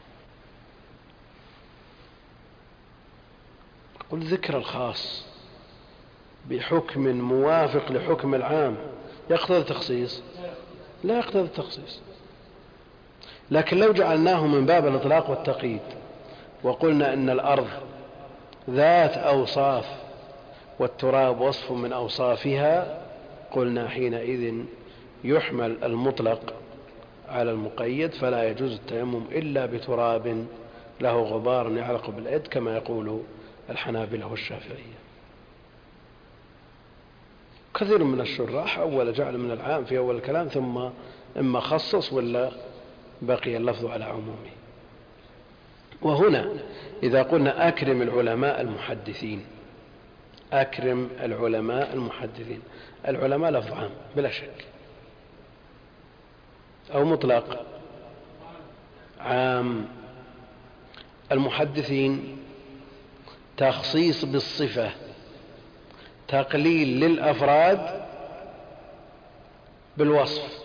قل ذكر الخاص بحكم موافق لحكم العام يقتضي التخصيص؟ لا يقتضي التخصيص. لكن لو جعلناه من باب الإطلاق والتقييد وقلنا إن الأرض ذات أوصاف والتراب وصف من أوصافها، قلنا حينئذ يحمل المطلق على المقيد، فلا يجوز التيمم إلا بتراب له غبار يعلق باليد، كما يقول الحنابلة والشافعية. كثير من الشراح أول جعل من العام في أول الكلام ثم إما خصص ولا بقي اللفظ على عمومه. وهنا إذا قلنا أكرم العلماء المحدثين، أكرم العلماء المحدثين، العلماء لفظ عام بلا شك، أو مطلق؟ عام. المحدثين تخصيص بالصفة، تقليل للأفراد بالوصف.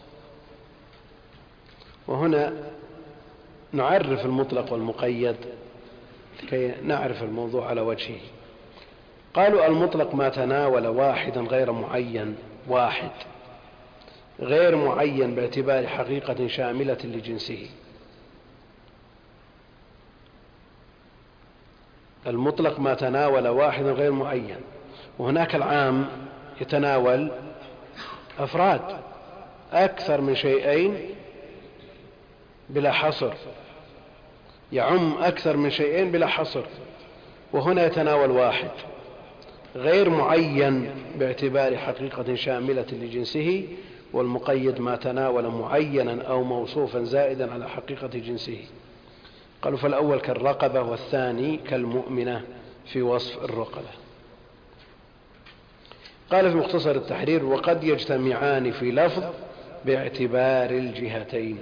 وهنا نعرف المطلق والمقيد لكي نعرف الموضوع على وجهه. قالوا المطلق ما تناول واحدا غير معين، واحد غير معين باعتبار حقيقة شاملة لجنسه. المطلق ما تناول واحدا غير معين، وهناك العام يتناول أفراد أكثر من شيئين بلا حصر، يعم أكثر من شيئين بلا حصر. وهنا يتناول واحد غير معين باعتبار حقيقة شاملة لجنسه، والمقيد ما تناول معينا أو موصوفا زائدا على حقيقة جنسه. قالوا فالأول كالرقبة والثاني كالمؤمنة في وصف الرقبة. قال في مختصر التحرير وقد يجتمعان في لفظ باعتبار الجهتين.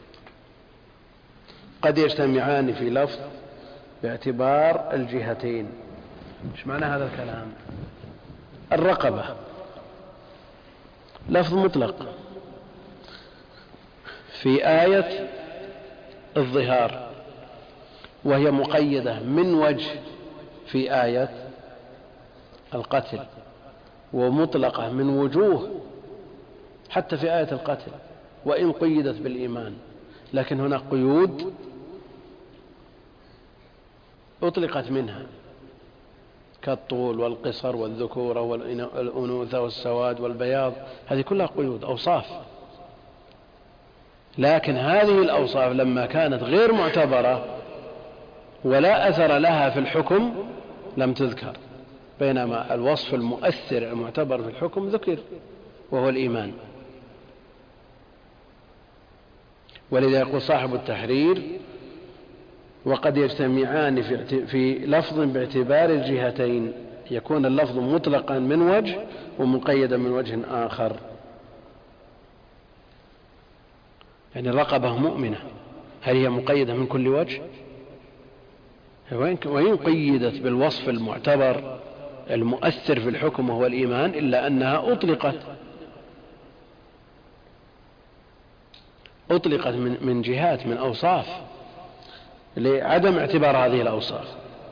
قد يجتمعان في لفظ باعتبار الجهتين. ايش معنى هذا الكلام؟ الرقبة لفظ مطلق في آية الظهار، وهي مقيدة من وجه في آية القتل، ومطلقة من وجوه حتى في آية القتل وإن قيدت بالإيمان، لكن هنا قيود أطلقت منها كالطول والقصر والذكورة والأنوثة والسواد والبياض، هذه كلها قيود أوصاف. لكن هذه الأوصاف لما كانت غير معتبرة ولا أثر لها في الحكم لم تذكر، بينما الوصف المؤثر المعتبر في الحكم ذكر وهو الإيمان. ولذا يقول صاحب التحرير وقد يجتمعان في لفظ باعتبار الجهتين، يكون اللفظ مطلقا من وجه ومقيدا من وجه آخر. يعني الرقبة مؤمنة، هل هي مقيدة من كل وجه؟ وإن قيدت بالوصف المعتبر المؤثر في الحكم وهو الإيمان، إلا أنها أطلقت من جهات، من أوصاف، لعدم اعتبار هذه الأوصاف.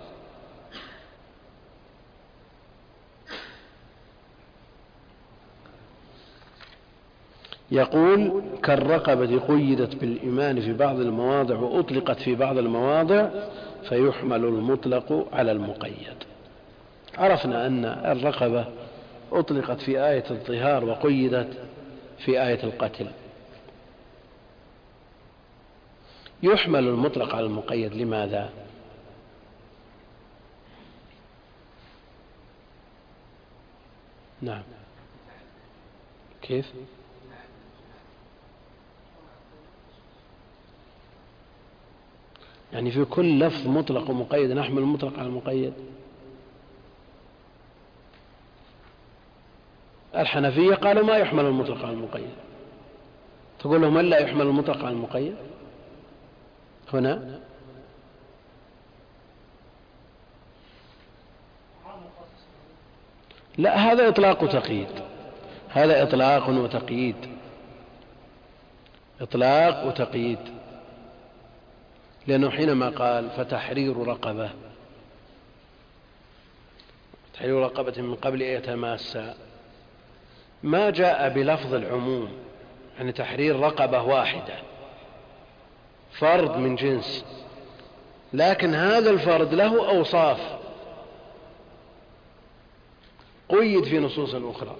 يقول كالرقبة قيدت بالإيمان في بعض المواضع وأطلقت في بعض المواضع فيحمل المطلق على المقيد. عرفنا أن الرقبة أطلقت في آية الظهار وقيدت في آية القتل. يحمل المطلق على المقيد لماذا؟ نعم، كيف؟ يعني في كل لفظ مطلق ومقيد نحمل المطلق على المقيد. الحنفية قالوا ما يحمل المطلق على المقيد، تقول لهم لا يحمل المطلق على المقيد هنا؟ لا، هذا إطلاق وتقييد، هذا إطلاق وتقييد، إطلاق وتقييد. لأنه حينما قال فتحرير رقبة، تحرير رقبة من قبل أن يتماسى، ما جاء بلفظ العموم، يعني تحرير رقبة واحدة فرد من جنس، لكن هذا الفرد له أوصاف قيد في نصوص أخرى.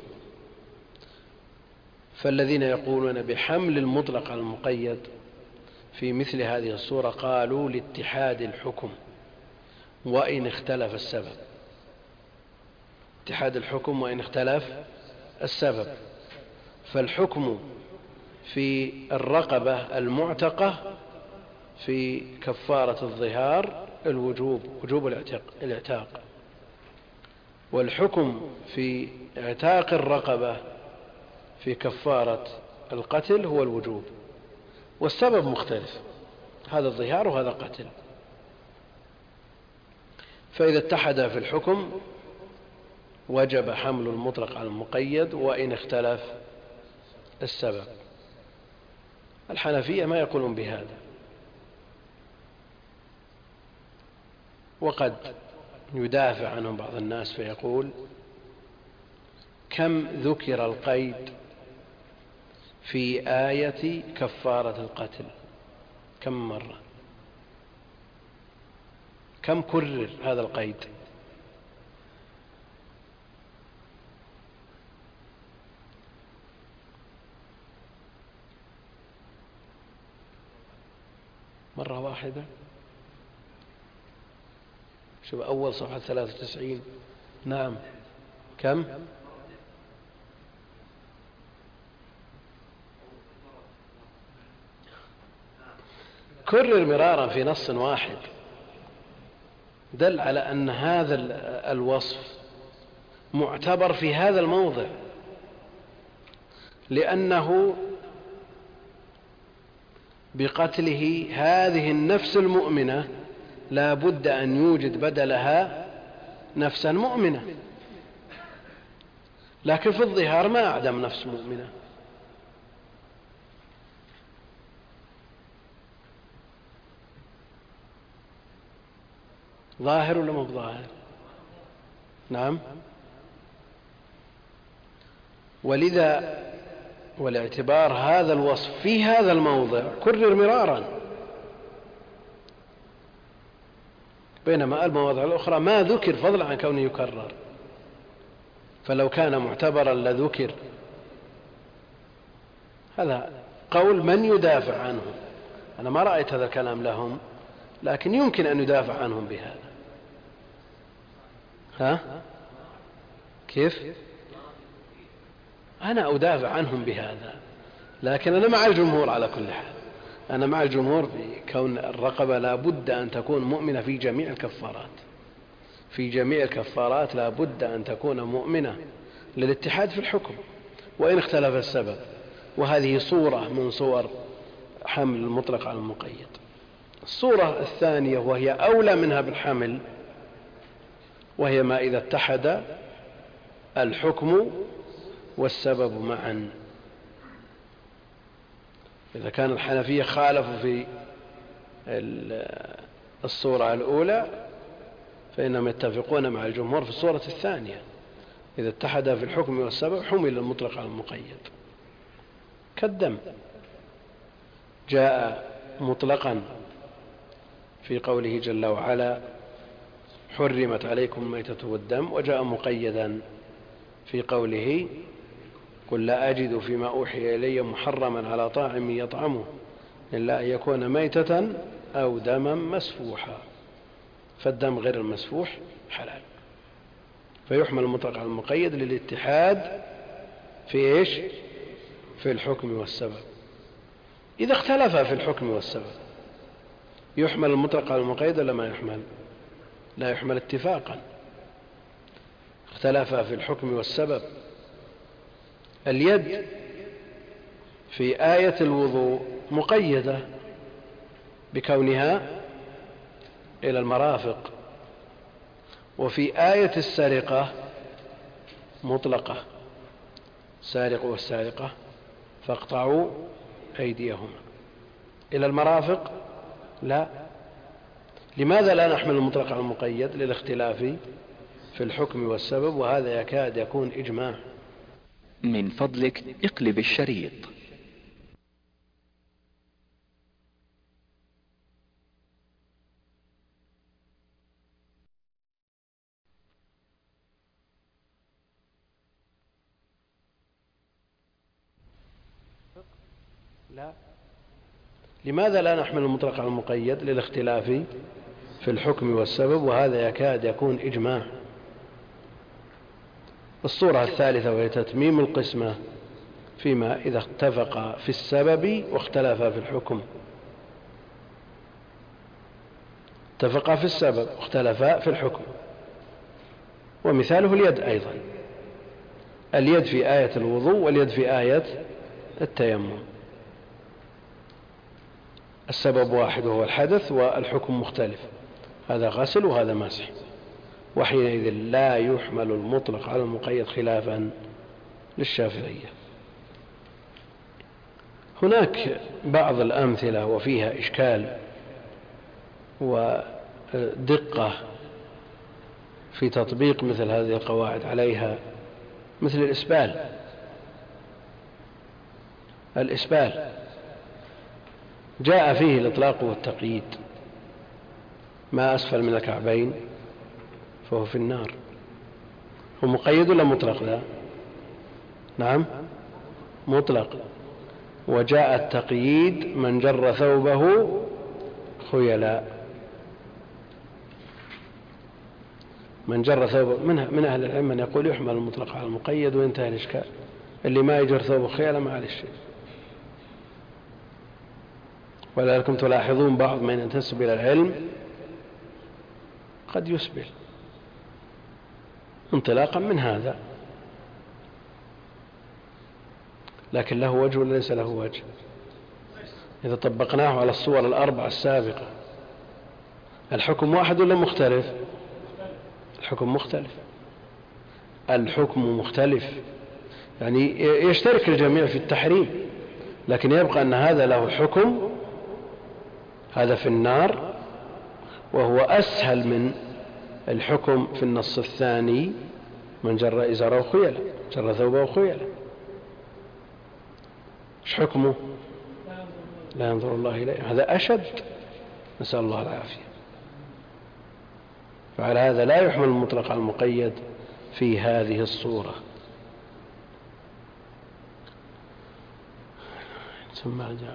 فالذين يقولون بحمل المطلق على المقيد في مثل هذه الصورة قالوا لاتحاد الحكم وإن اختلف السبب، اتحاد الحكم وإن اختلف السبب. فالحكم في الرقبة المعتقة في كفارة الظهار الوجوب، وجوب الاعتاق، والحكم في اعتاق الرقبة في كفارة القتل هو الوجوب، والسبب مختلف، هذا الظهار وهذا قتل. فإذا اتحدا في الحكم وجب حمل المطلق على المقيد وإن اختلف السبب. الحنفية ما يقولون بهذا، وقد يدافع عنهم بعض الناس فيقول: كم ذكر القيد في آية كفارة القتل؟ كم مرة؟ كم كرر هذا القيد؟ مرة واحدة. شوف أول صفحة 93. نعم. كم؟ كرر مرارا في نص واحد، دل على أن هذا الوصف معتبر في هذا الموضع، لأنه بقتله هذه النفس المؤمنة لا بد أن يوجد بدلها نفسا مؤمنة، لكن في الظهار ما أعدم نفس مؤمنة. ظاهر ولا مو بظاهر؟ نعم. ولذا والاعتبار هذا الوصف في هذا الموضع كرر مرارا، بينما المواضع الأخرى ما ذكر فضلا عن كونه يكرر. فلو كان معتبرا لذكر. هذا قول من يدافع عنه، أنا ما رأيت هذا الكلام لهم، لكن يمكن أن يدافع عنهم بهذا. ها؟ كيف؟ أنا أدافع عنهم بهذا، لكن أنا مع الجمهور على كل حال. أنا مع الجمهور بكون الرقبة لا بد أن تكون مؤمنة في جميع الكفارات، في جميع الكفارات لا بد أن تكون مؤمنة للاتحاد في الحكم وإن اختلف السبب. وهذه صورة من صور حمل المطلق على المقيد. الصورة الثانية وهي أولى منها بالحمل، وهي ما إذا اتحد الحكم والسبب معا. إذا كان الحنفية خالفوا في الصورة الأولى فإنهم يتفقون مع الجمهور في الصورة الثانية، إذا اتحد في الحكم والسبب حمل المطلق على المقيد. كالدم جاء مطلقا في قوله جل وعلا: حرمت عليكم الميتة والدم، وجاء مقيدا في قوله: قل لا أجد فيما أوحي إلي محرما على طاعم يطعمه إلا أن يكون ميتة أو دما مسفوحا. فالدم غير المسفوح حلال، فيحمل المطلق على المقيد للاتحاد في إيش؟ في الحكم والسبب. إذا اختلف في الحكم والسبب يحمل المطلق على المقيد ولا ما يحمل؟ لا يحمل اتفاقا. اختلف في الحكم والسبب. اليد في آية الوضوء مقيدة بكونها إلى المرافق، وفي آية السرقة مطلقة: سارق والسارقة فاقطعوا أيديهما. إلى المرافق لا. لماذا لا نحمل المطلق على المقيد؟ للاختلاف في الحكم والسبب، وهذا يكاد يكون إجماع. من فضلك اقلب الشريط. لا. لماذا لا نحمل المطلق على المقيد؟ للاختلاف في الحكم والسبب، وهذا يكاد يكون إجماع. الصورة الثالثة وهي تتميم القسمة فيما إذا اتفقا في السبب واختلفا في الحكم. اتفقا في السبب واختلفا في الحكم، ومثاله اليد أيضا، اليد في آية الوضوء واليد في آية التيمم، السبب واحد وهو الحدث والحكم مختلف، هذا غسل وهذا مسح، وحينئذ لا يحمل المطلق على المقيد خلافا للشافعية. هناك بعض الأمثلة وفيها إشكال ودقة في تطبيق مثل هذه القواعد عليها، مثل الإسبال جاء فيه الإطلاق والتقييد، ما أسفل من الكعبين فهو في النار. هو مقيد ولا مطلق؟ لا، نعم مطلق. وجاء التقييد من جر ثوبه خيلا، من جر ثوبه من أهل العلم من يقول يحمل المطلق على المقيد وينتهي الإشكال، اللي ما يجر ثوبه خيلا ما عليه شيء. ولذلكم تلاحظون بعض من ينتسب إلى العلم قد يسبل انطلاقا من هذا، لكن له وجه وليس له وجه. إذا طبقناه على الصور الأربعة السابقة الحكم واحد ولا مختلف؟ الحكم مختلف، يعني يشترك الجميع في التحريم، لكن يبقى أن هذا له حكم، هذا في النار، وهو أسهل من الحكم في النص الثاني من جر إزاره خيلا، جر ثوبه خيلا. ايش حكمه؟ لا ينظر الله إليه، هذا أشد، نسأل الله العافية. فعلى هذا لا يحمل المطلق على المقيد في هذه الصورة. ثم رجع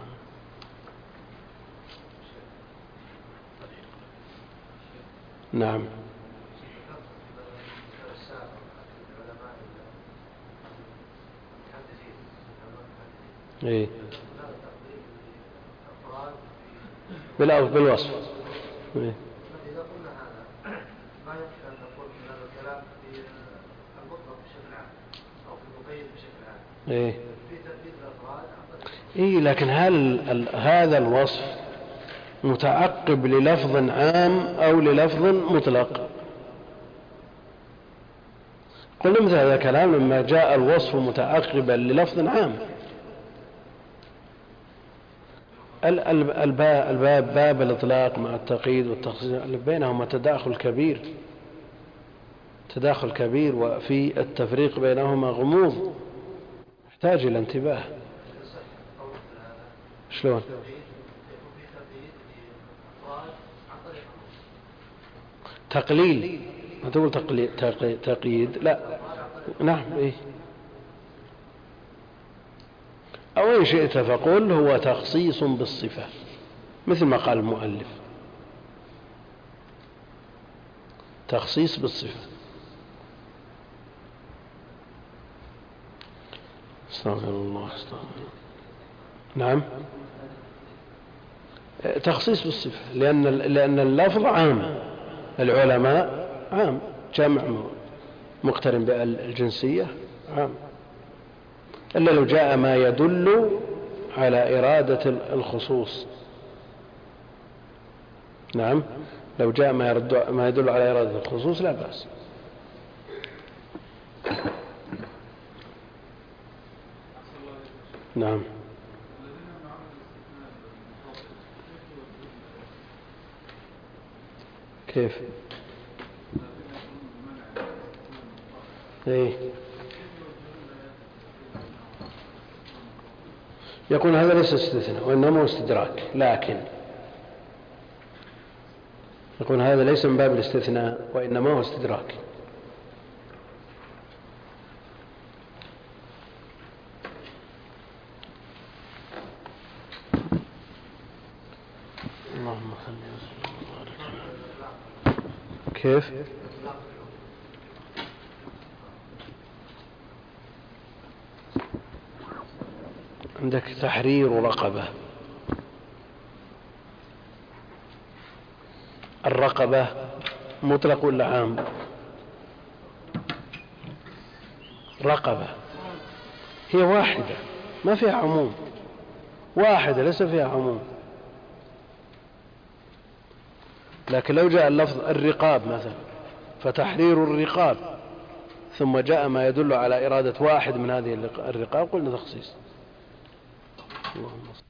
نعم. إيه؟ بالوصف. إيه؟ إذا قلنا هذا ما يكفي أن نقول من هذا الكلام في المطلق بشكل عام أو في المقيد بشكل عام. إيه؟ في ترتيب الأفراد. إيه، لكن هل هذا الوصف متعقب للفظ عام أو للفظ مطلق؟ قلنا مثل هذا الكلام لما جاء الوصف متعقبا للفظ عام. باب الإطلاق مع التقييد والتخصيص بينهما تداخل كبير، وفي التفريق بينهما غموض يحتاج إلى انتباه. شلون؟ تقليل، ما تقول تقييد، لا، نعم، إيه؟ أو إن شئت فقل هو تخصيص بالصفة، مثل ما قال المؤلف، تخصيص بالصفة. استغفر الله. نعم، تخصيص بالصفة، لأن اللفظ عام، العلماء عام، جمع مقترن بالجنسية عام، إلا لو جاء ما يدل على إرادة الخصوص. نعم، لو جاء ما يدل على إرادة الخصوص لا بأس. نعم. كيف؟ إيه؟ يقول هذا ليس استثناء وإنما استدراك، لكن يقول هذا ليس من باب الاستثناء وإنما هو استدراك. اللهم صل وسلم وبارك على كيف؟ عندك تحرير رقبة. الرقبة مطلق ولا عام؟ رقبة هي واحدة ما فيها عموم، واحدة ليس فيها عموم. لكن لو جاء اللفظ الرقاب مثلا فتحرير الرقاب ثم جاء ما يدل على إرادة واحد من هذه الرقاب قلنا تخصيص. اللهم